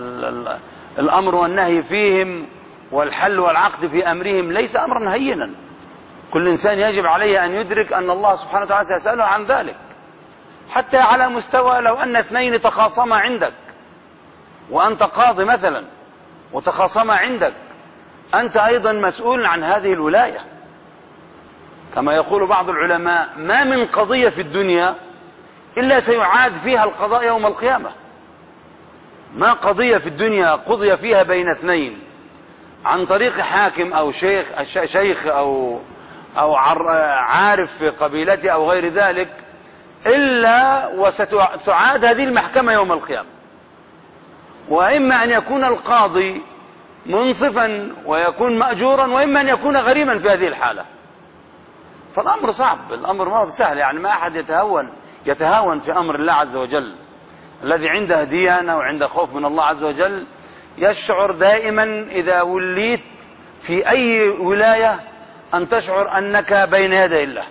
S3: والأمر والنهي فيهم والحل والعقد في أمرهم ليس أمرا هينا. كل إنسان يجب عليه أن يدرك أن الله سبحانه وتعالى سيسأله عن ذلك. حتى على مستوى لو أن اثنين تخاصما عندك وأنت قاضي مثلا وتخاصما عندك، أنت أيضا مسؤول عن هذه الولاية. كما يقول بعض العلماء ما من قضية في الدنيا إلا سيعاد فيها القضاء يوم القيامة. ما قضية في الدنيا قضي فيها بين اثنين عن طريق حاكم أو شيخ أو عارف في قبيلته أو غير ذلك إلا وستعاد هذه المحكمة يوم القيامة. وإما أن يكون القاضي منصفا ويكون مأجورا، وإما أن يكون غريما في هذه الحالة. فالأمر صعب، الأمر ما هو سهل. يعني ما أحد يتهاون في أمر الله عز وجل. الذي عنده ديانة وعنده خوف من الله عز وجل يشعر دائما إذا وليت في أي ولاية أن تشعر أنك بين يدي الله،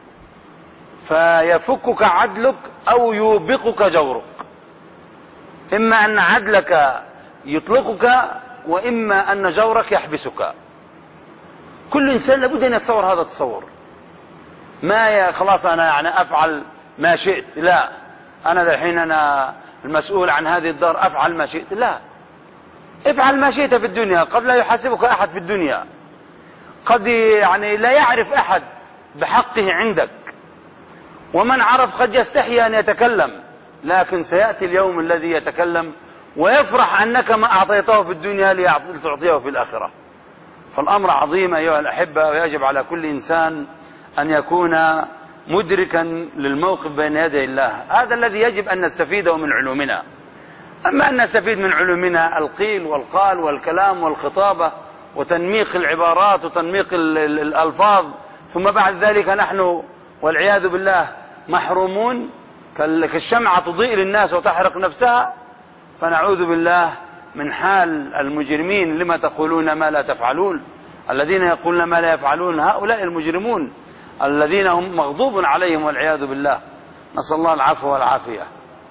S3: فيفكك عدلك أو يوبقك جورك. إما أن عدلك يطلقك وإما أن جورك يحبسك. كل إنسان لابد أن يتصور هذا التصور. ما خلاص أنا يعني أفعل ما شئت، لا، أنا الحين أنا المسؤول عن هذه الدار أفعل ما شئت. لا، افعل ما شئت في الدنيا، قد لا يحاسبك أحد في الدنيا، قد يعني لا يعرف أحد بحقه عندك، ومن عرف قد يستحي أن يتكلم، لكن سيأتي اليوم الذي يتكلم ويفرح أنك ما أعطيته في الدنيا لتعطيه في الآخرة. فالأمر عظيم أيها الأحبة، ويجب على كل إنسان أن يكون مدركا للموقف بين يدي الله. هذا الذي يجب أن نستفيده من علومنا. أما أن نستفيد من علومنا القيل والقال والكلام والخطابة وتنميق العبارات وتنميق الألفاظ، ثم بعد ذلك نحن والعياذ بالله محرومون كالشمعة تضيء للناس وتحرق نفسها، فنعوذ بالله من حال المجرمين. لما تقولون ما لا تفعلون؟ الذين يقولون ما لا يفعلون هؤلاء المجرمون الذين هم مغضوب عليهم والعياذ بالله، نسأل الله العفو والعافية.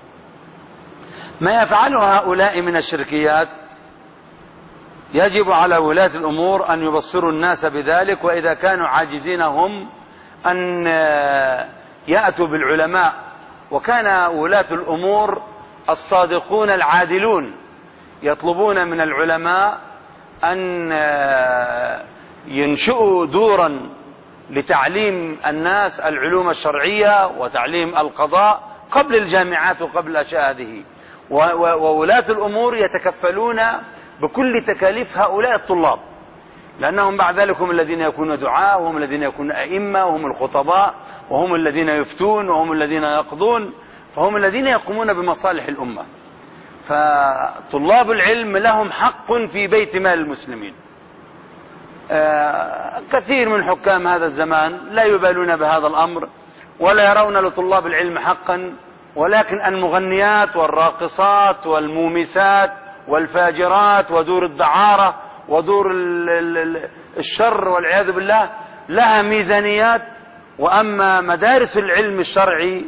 S3: ما يفعله هؤلاء من الشركيات يجب على ولاة الأمور أن يبصروا الناس بذلك، وإذا كانوا عاجزين هم أن يأتوا بالعلماء. وكان ولاة الأمور الصادقون العادلون يطلبون من العلماء أن ينشئوا دورا لتعليم الناس العلوم الشرعية وتعليم القضاء قبل الجامعات وقبل الأشياء هذه. وولاة الأمور يتكفلون بكل تكاليف هؤلاء الطلاب، لأنهم بعد ذلك هم الذين يكونون دعاة، وهم الذين يكونون أئمة، وهم الخطباء، وهم الذين يفتون، وهم الذين يقضون، فهم الذين يقومون بمصالح الأمة. فطلاب العلم لهم حق في بيت مال المسلمين، كثير من حكام هذا الزمان لا يبالون بهذا الأمر ولا يرون لطلاب العلم حقا، ولكن المغنيات والراقصات والمومسات والفاجرات ودور الدعارة ودور الشر والعياذ بالله لها ميزانيات. وأما مدارس العلم الشرعي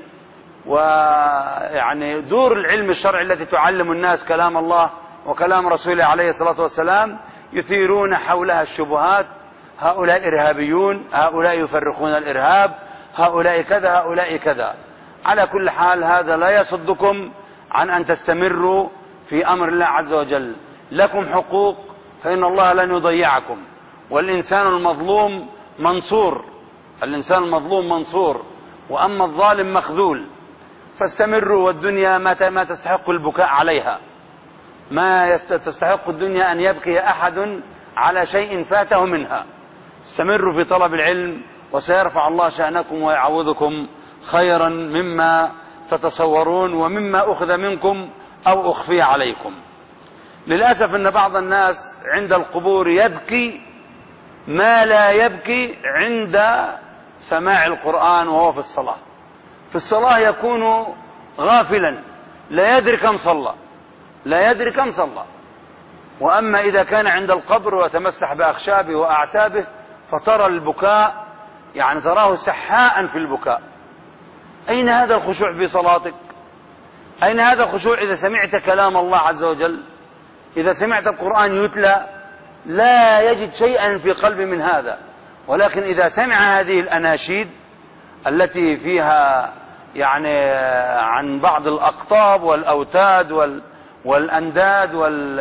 S3: ويعني دور العلم الشرعي التي تعلم الناس كلام الله وكلام رسوله عليه الصلاة والسلام يثيرون حولها الشبهات، هؤلاء إرهابيون، هؤلاء يفرقون الإرهاب، هؤلاء كذا، هؤلاء كذا. على كل حال هذا لا يصدكم عن أن تستمروا في أمر الله عز وجل. لكم حقوق فإن الله لن يضيعكم، والإنسان المظلوم منصور، الإنسان المظلوم منصور، وأما الظالم مخذول. فاستمروا، والدنيا ما تستحق البكاء عليها، ما تستحق الدنيا أن يبكي أحد على شيء فاته منها. استمروا في طلب العلم وسيرفع الله شأنكم ويعوضكم خيرا مما تتصورون ومما أخذ منكم أو أخفي عليكم. للأسف أن بعض الناس عند القبور يبكي ما لا يبكي عند سماع القرآن وهو في الصلاة. في الصلاة يكون غافلا لا يدري كم صلى، لا يدري كم صلى. وأما إذا كان عند القبر ويتمسح بأخشابه وأعتابه فترى البكاء، يعني تراه سحاء في البكاء. أين هذا الخشوع في صلاتك؟ أين هذا الخشوع إذا سمعت كلام الله عز وجل؟ إذا سمعت القرآن يتلى لا يجد شيئا في قلبه من هذا، ولكن إذا سمع هذه الأناشيد التي فيها يعني عن بعض الأقطاب والأوتاد والأنداد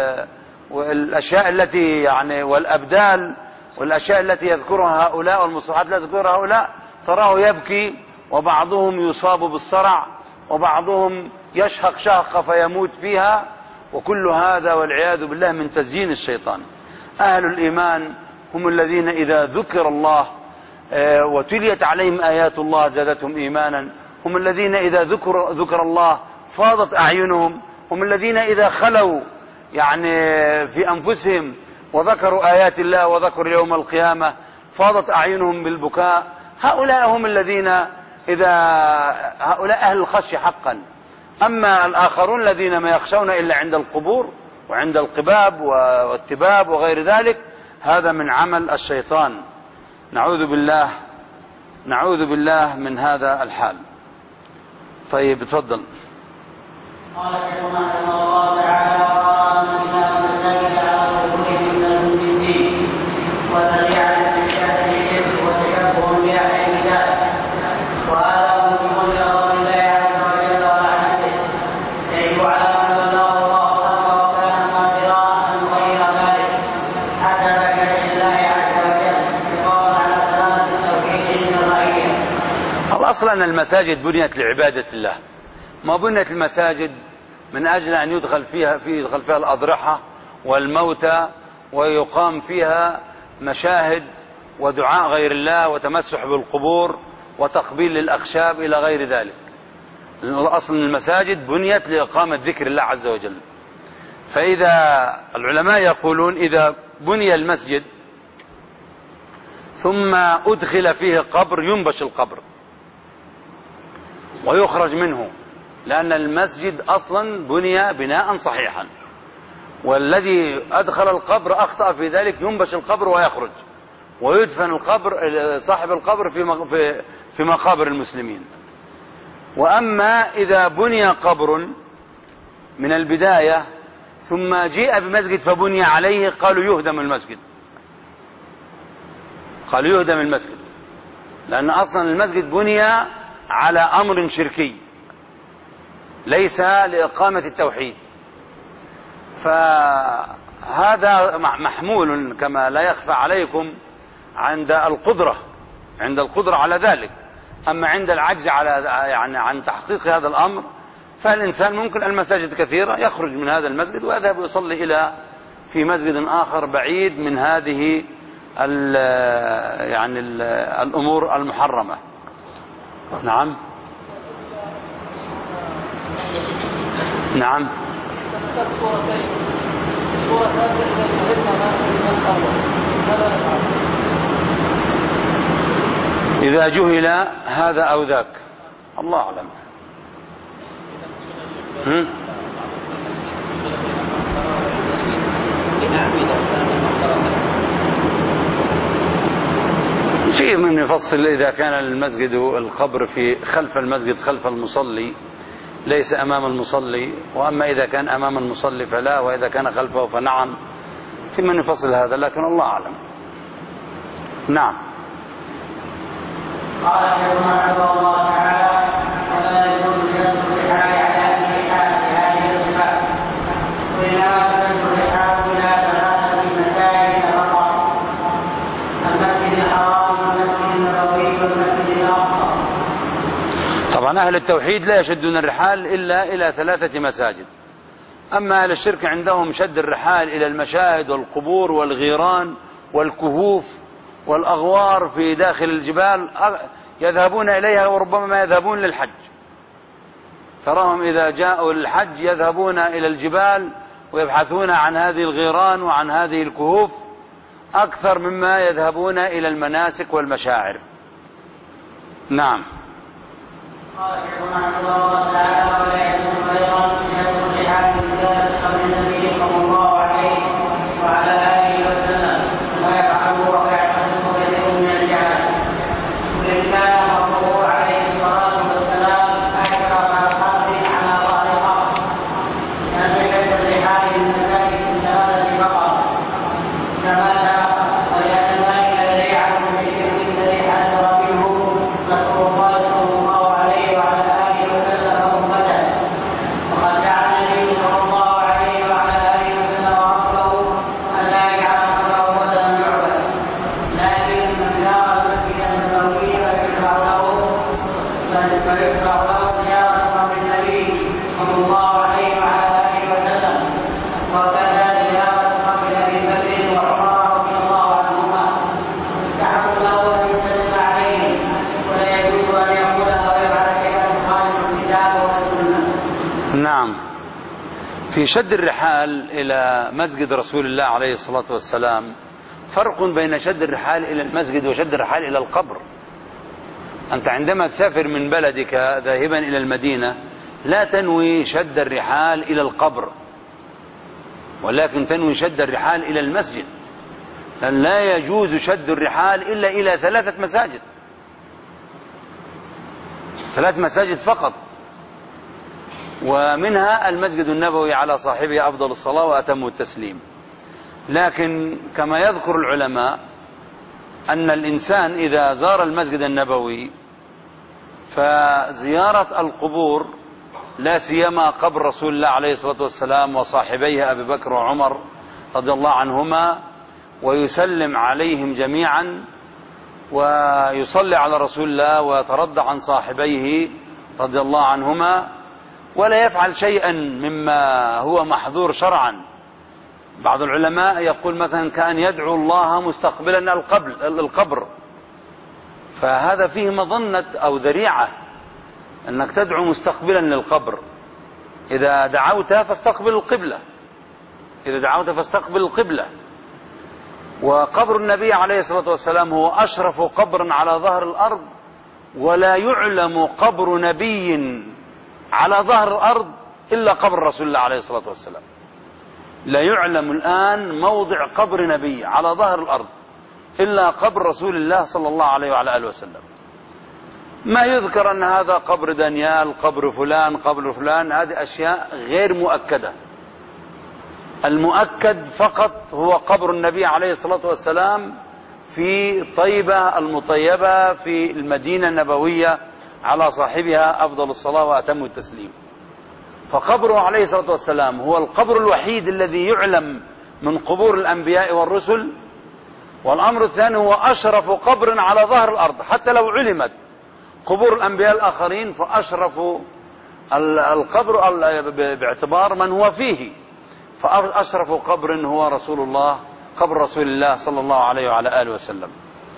S3: والأشياء التي يعني والأبدال والأشياء التي يذكرها هؤلاء والمصطلحات التي يذكرها هؤلاء، تراه يبكي، وبعضهم يصاب بالصرع، وبعضهم يشهق شهقة فيموت فيها. وكل هذا والعياذ بالله من تزيين الشيطان. أهل الإيمان هم الذين إذا ذكر الله وتليت عليهم آيات الله زادتهم إيمانا، هم الذين إذا ذكر الله فاضت أعينهم، هم الذين إذا خلوا يعني في أنفسهم وذكروا آيات الله وذكروا يوم القيامة فاضت أعينهم بالبكاء. هؤلاء هم الذين هؤلاء أهل الخشية حقا. أما الآخرون الذين ما يخشون إلا عند القبور وعند القباب والتباب وغير ذلك، هذا من عمل الشيطان. نعوذ بالله من هذا الحال. طيب تفضل.
S4: قال رحمه الله تعالى: وقال المساجد على الركوع من المسلمين وذريعة الشر الشرك وتشبه بأهل الكتاب، وهذا من كل أمر الله عز وجل ورحمته، يجب على من بلغ الله أمره كان قادرا غير ذلك حتى بشرع الله عز وجل يقام على سلامة التوحيد عند الرعية.
S3: الأصل أن المساجد بنيت لعبادة الله، ما بنيت المساجد من أجل أن يدخل فيها الأضرحة والموتى ويقام فيها مشاهد ودعاء غير الله وتمسح بالقبور وتقبيل للأخشاب إلى غير ذلك. الأصل أن المساجد بنيت لإقامة ذكر الله عز وجل. فإذا العلماء يقولون إذا بني المسجد ثم أدخل فيه قبر ينبش القبر ويخرج منه، لأن المسجد أصلا بني بناء صحيحا، والذي أدخل القبر أخطأ في ذلك ينبش القبر ويخرج ويدفن القبر صاحب القبر في مقابر المسلمين. وأما إذا بني قبر من البداية ثم جيء بمسجد فبني عليه قالوا يهدم المسجد، لأن أصلا المسجد بني على أمر شركي ليس لإقامة التوحيد. فهذا محمول كما لا يخفى عليكم عند القدرة على ذلك. أما عند العجز عن تحقيق هذا الأمر فالإنسان ممكن، المساجد كثيرة، يخرج من هذا المسجد ويذهب يصلي في مسجد آخر بعيد من هذه الأمور المحرمة. نعم.
S5: تختار صورتان إذا فهمنا ما الأول
S3: إذا جهل هذا أو ذاك الله أعلم. في من يفصل إذا كان المسجد القبر في خلف المسجد خلف المصلي ليس أمام المصلي، وأما إذا كان أمام المصلي فلا، وإذا كان خلفه فنعم. في من يفصل هذا لكن الله أعلم. نعم.
S4: قال رحمه الله تعالى: ولا يجوز شد الرحال على الرحال بهذه الصفات، وإنما شد الرحال إلى ثلاثة مساجد فقط: المسجد الحرام والمسجد النبوي والمسجد الأقصى.
S3: طبعا أهل التوحيد لا يشدون الرحال إلا إلى 3 مساجد. أما أهل الشرك عندهم شد الرحال إلى المشاهد والقبور والغيران والكهوف والأغوار في داخل الجبال، يذهبون إليها وربما ما يذهبون للحج. تراهم إذا جاءوا للحج يذهبون إلى الجبال ويبحثون عن هذه الغيران وعن هذه الكهوف أكثر مما يذهبون إلى المناسك والمشاعر. نعم.
S4: قال رحمه الله تعالى: ولا يجوز أيضا شد الرحال بالذات قبل النبي صلى الله عليه وعلى آله وسلم، ويفعله ويعتقد كثير من الرجال، وإن كان قوله عليه الصلاة والسلام أكثر على الحق على ظهر الأرض، لأن شد الرحال بالمساجد الثلاثة فقط كما سبق، ولأن ذلك الذي يعلم بالشرك الذي حذر منه رسول الله صلى الله عليه وعلى آله وسلم أمته، وقد دعا النبي صلى الله عليه وعلى آله وسلم ربه أن لا يجعل قبره وثنا يعبد، لكن من زار المسجد النبوي فيشرع له زيارة قبر النبي صلى الله عليه وعلى آله وسلم، وكذا زيارة قبر أبي بكر وعمر رضي الله عنهما، يستحب له أن يسلم عليه، ولا يجوز أن يقولها ويفعل شيئا يخالف الكتاب والسنة.
S3: نعم. في شد الرحال إلى مسجد رسول الله عليه الصلاة والسلام فرق بين شد الرحال إلى المسجد وشد الرحال إلى القبر. أنت عندما تسافر من بلدك ذاهبا إلى المدينة لا تنوي شد الرحال إلى القبر، ولكن تنوي شد الرحال إلى المسجد، لأن لا يجوز شد الرحال إلا إلى 3 مساجد، 3 مساجد فقط، ومنها المسجد النبوي على صاحبه أفضل الصلاة وأتم التسليم. لكن كما يذكر العلماء أن الإنسان إذا زار المسجد النبوي فزيارة القبور لا سيما قبر رسول الله عليه الصلاة والسلام وصاحبيه أبي بكر وعمر رضي الله عنهما، ويسلم عليهم جميعا ويصلي على رسول الله ويترضى عن صاحبيه رضي الله عنهما، ولا يفعل شيئا مما هو محظور شرعا. بعض العلماء يقول مثلا كان يدعو الله مستقبلا القبر، فهذا فيه مظنة أو ذريعة أنك تدعو مستقبلا للقبر. إذا دعوت فاستقبل القبلة، إذا دعوت فاستقبل القبلة. وقبر النبي عليه الصلاة والسلام هو أشرف قبر على ظهر الأرض، ولا يعلم قبر نبي على ظهر الأرض إلا قبر رسول الله عليه الصلاة والسلام. لا يعلم الآن موضع قبر نبي على ظهر الأرض إلا قبر رسول الله صلى الله عليه وعلى آله وسلم. ما يذكر أن هذا قبر دانيال، قبر فلان، قبر فلان، هذه أشياء غير مؤكدة. المؤكد فقط هو قبر النبي عليه الصلاة والسلام في طيبة المطيبة في المدينة النبوية على صاحبها أفضل الصلاة وأتم التسليم. فقبره عليه الصلاة والسلام هو القبر الوحيد الذي يعلم من قبور الأنبياء والرسل. والأمر الثاني هو أشرف قبر على ظهر الأرض، حتى لو علمت قبور الأنبياء الآخرين فأشرف القبر باعتبار من هو فيه، فأشرف قبر هو رسول الله، قبر رسول الله صلى الله عليه وعلى آله وسلم.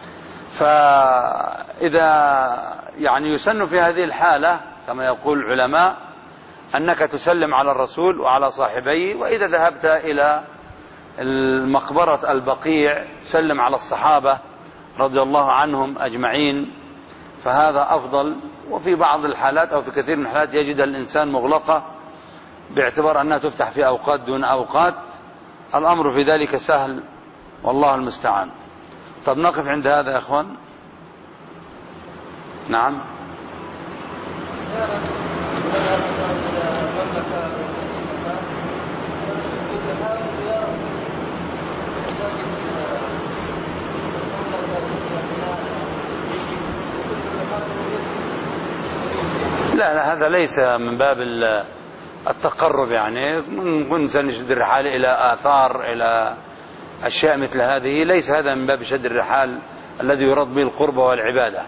S3: فإذا يعني يسن في هذه الحالة كما يقول العلماء أنك تسلم على الرسول وعلى صاحبيه، وإذا ذهبت إلى المقبرة البقيع سلم على الصحابة رضي الله عنهم أجمعين، فهذا أفضل. وفي بعض الحالات أو في كثير من الحالات يجد الإنسان مغلقة باعتبار أنها تفتح في أوقات دون أوقات، الأمر في ذلك سهل والله المستعان. طب نقف عند هذا يا أخوان. نعم. لا هذا ليس من باب التقرب، يعني ممكن نشد الرحال إلى آثار إلى أشياء مثل هذه، ليس هذا من باب شد الرحال الذي يراد به القربة والعبادة.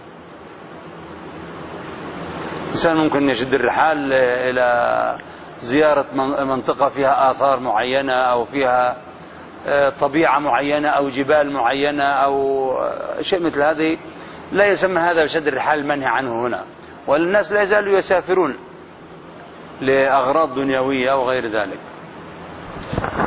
S3: الإنسان ممكن يشد الرحال إلى زيارة منطقة فيها آثار معينة أو فيها طبيعة معينة أو جبال معينة أو شيء مثل هذه، لا يسمى هذا بشد الرحال المنهي عنه هنا. والناس لا يزالوا يسافرون لأغراض دنيوية وغير ذلك.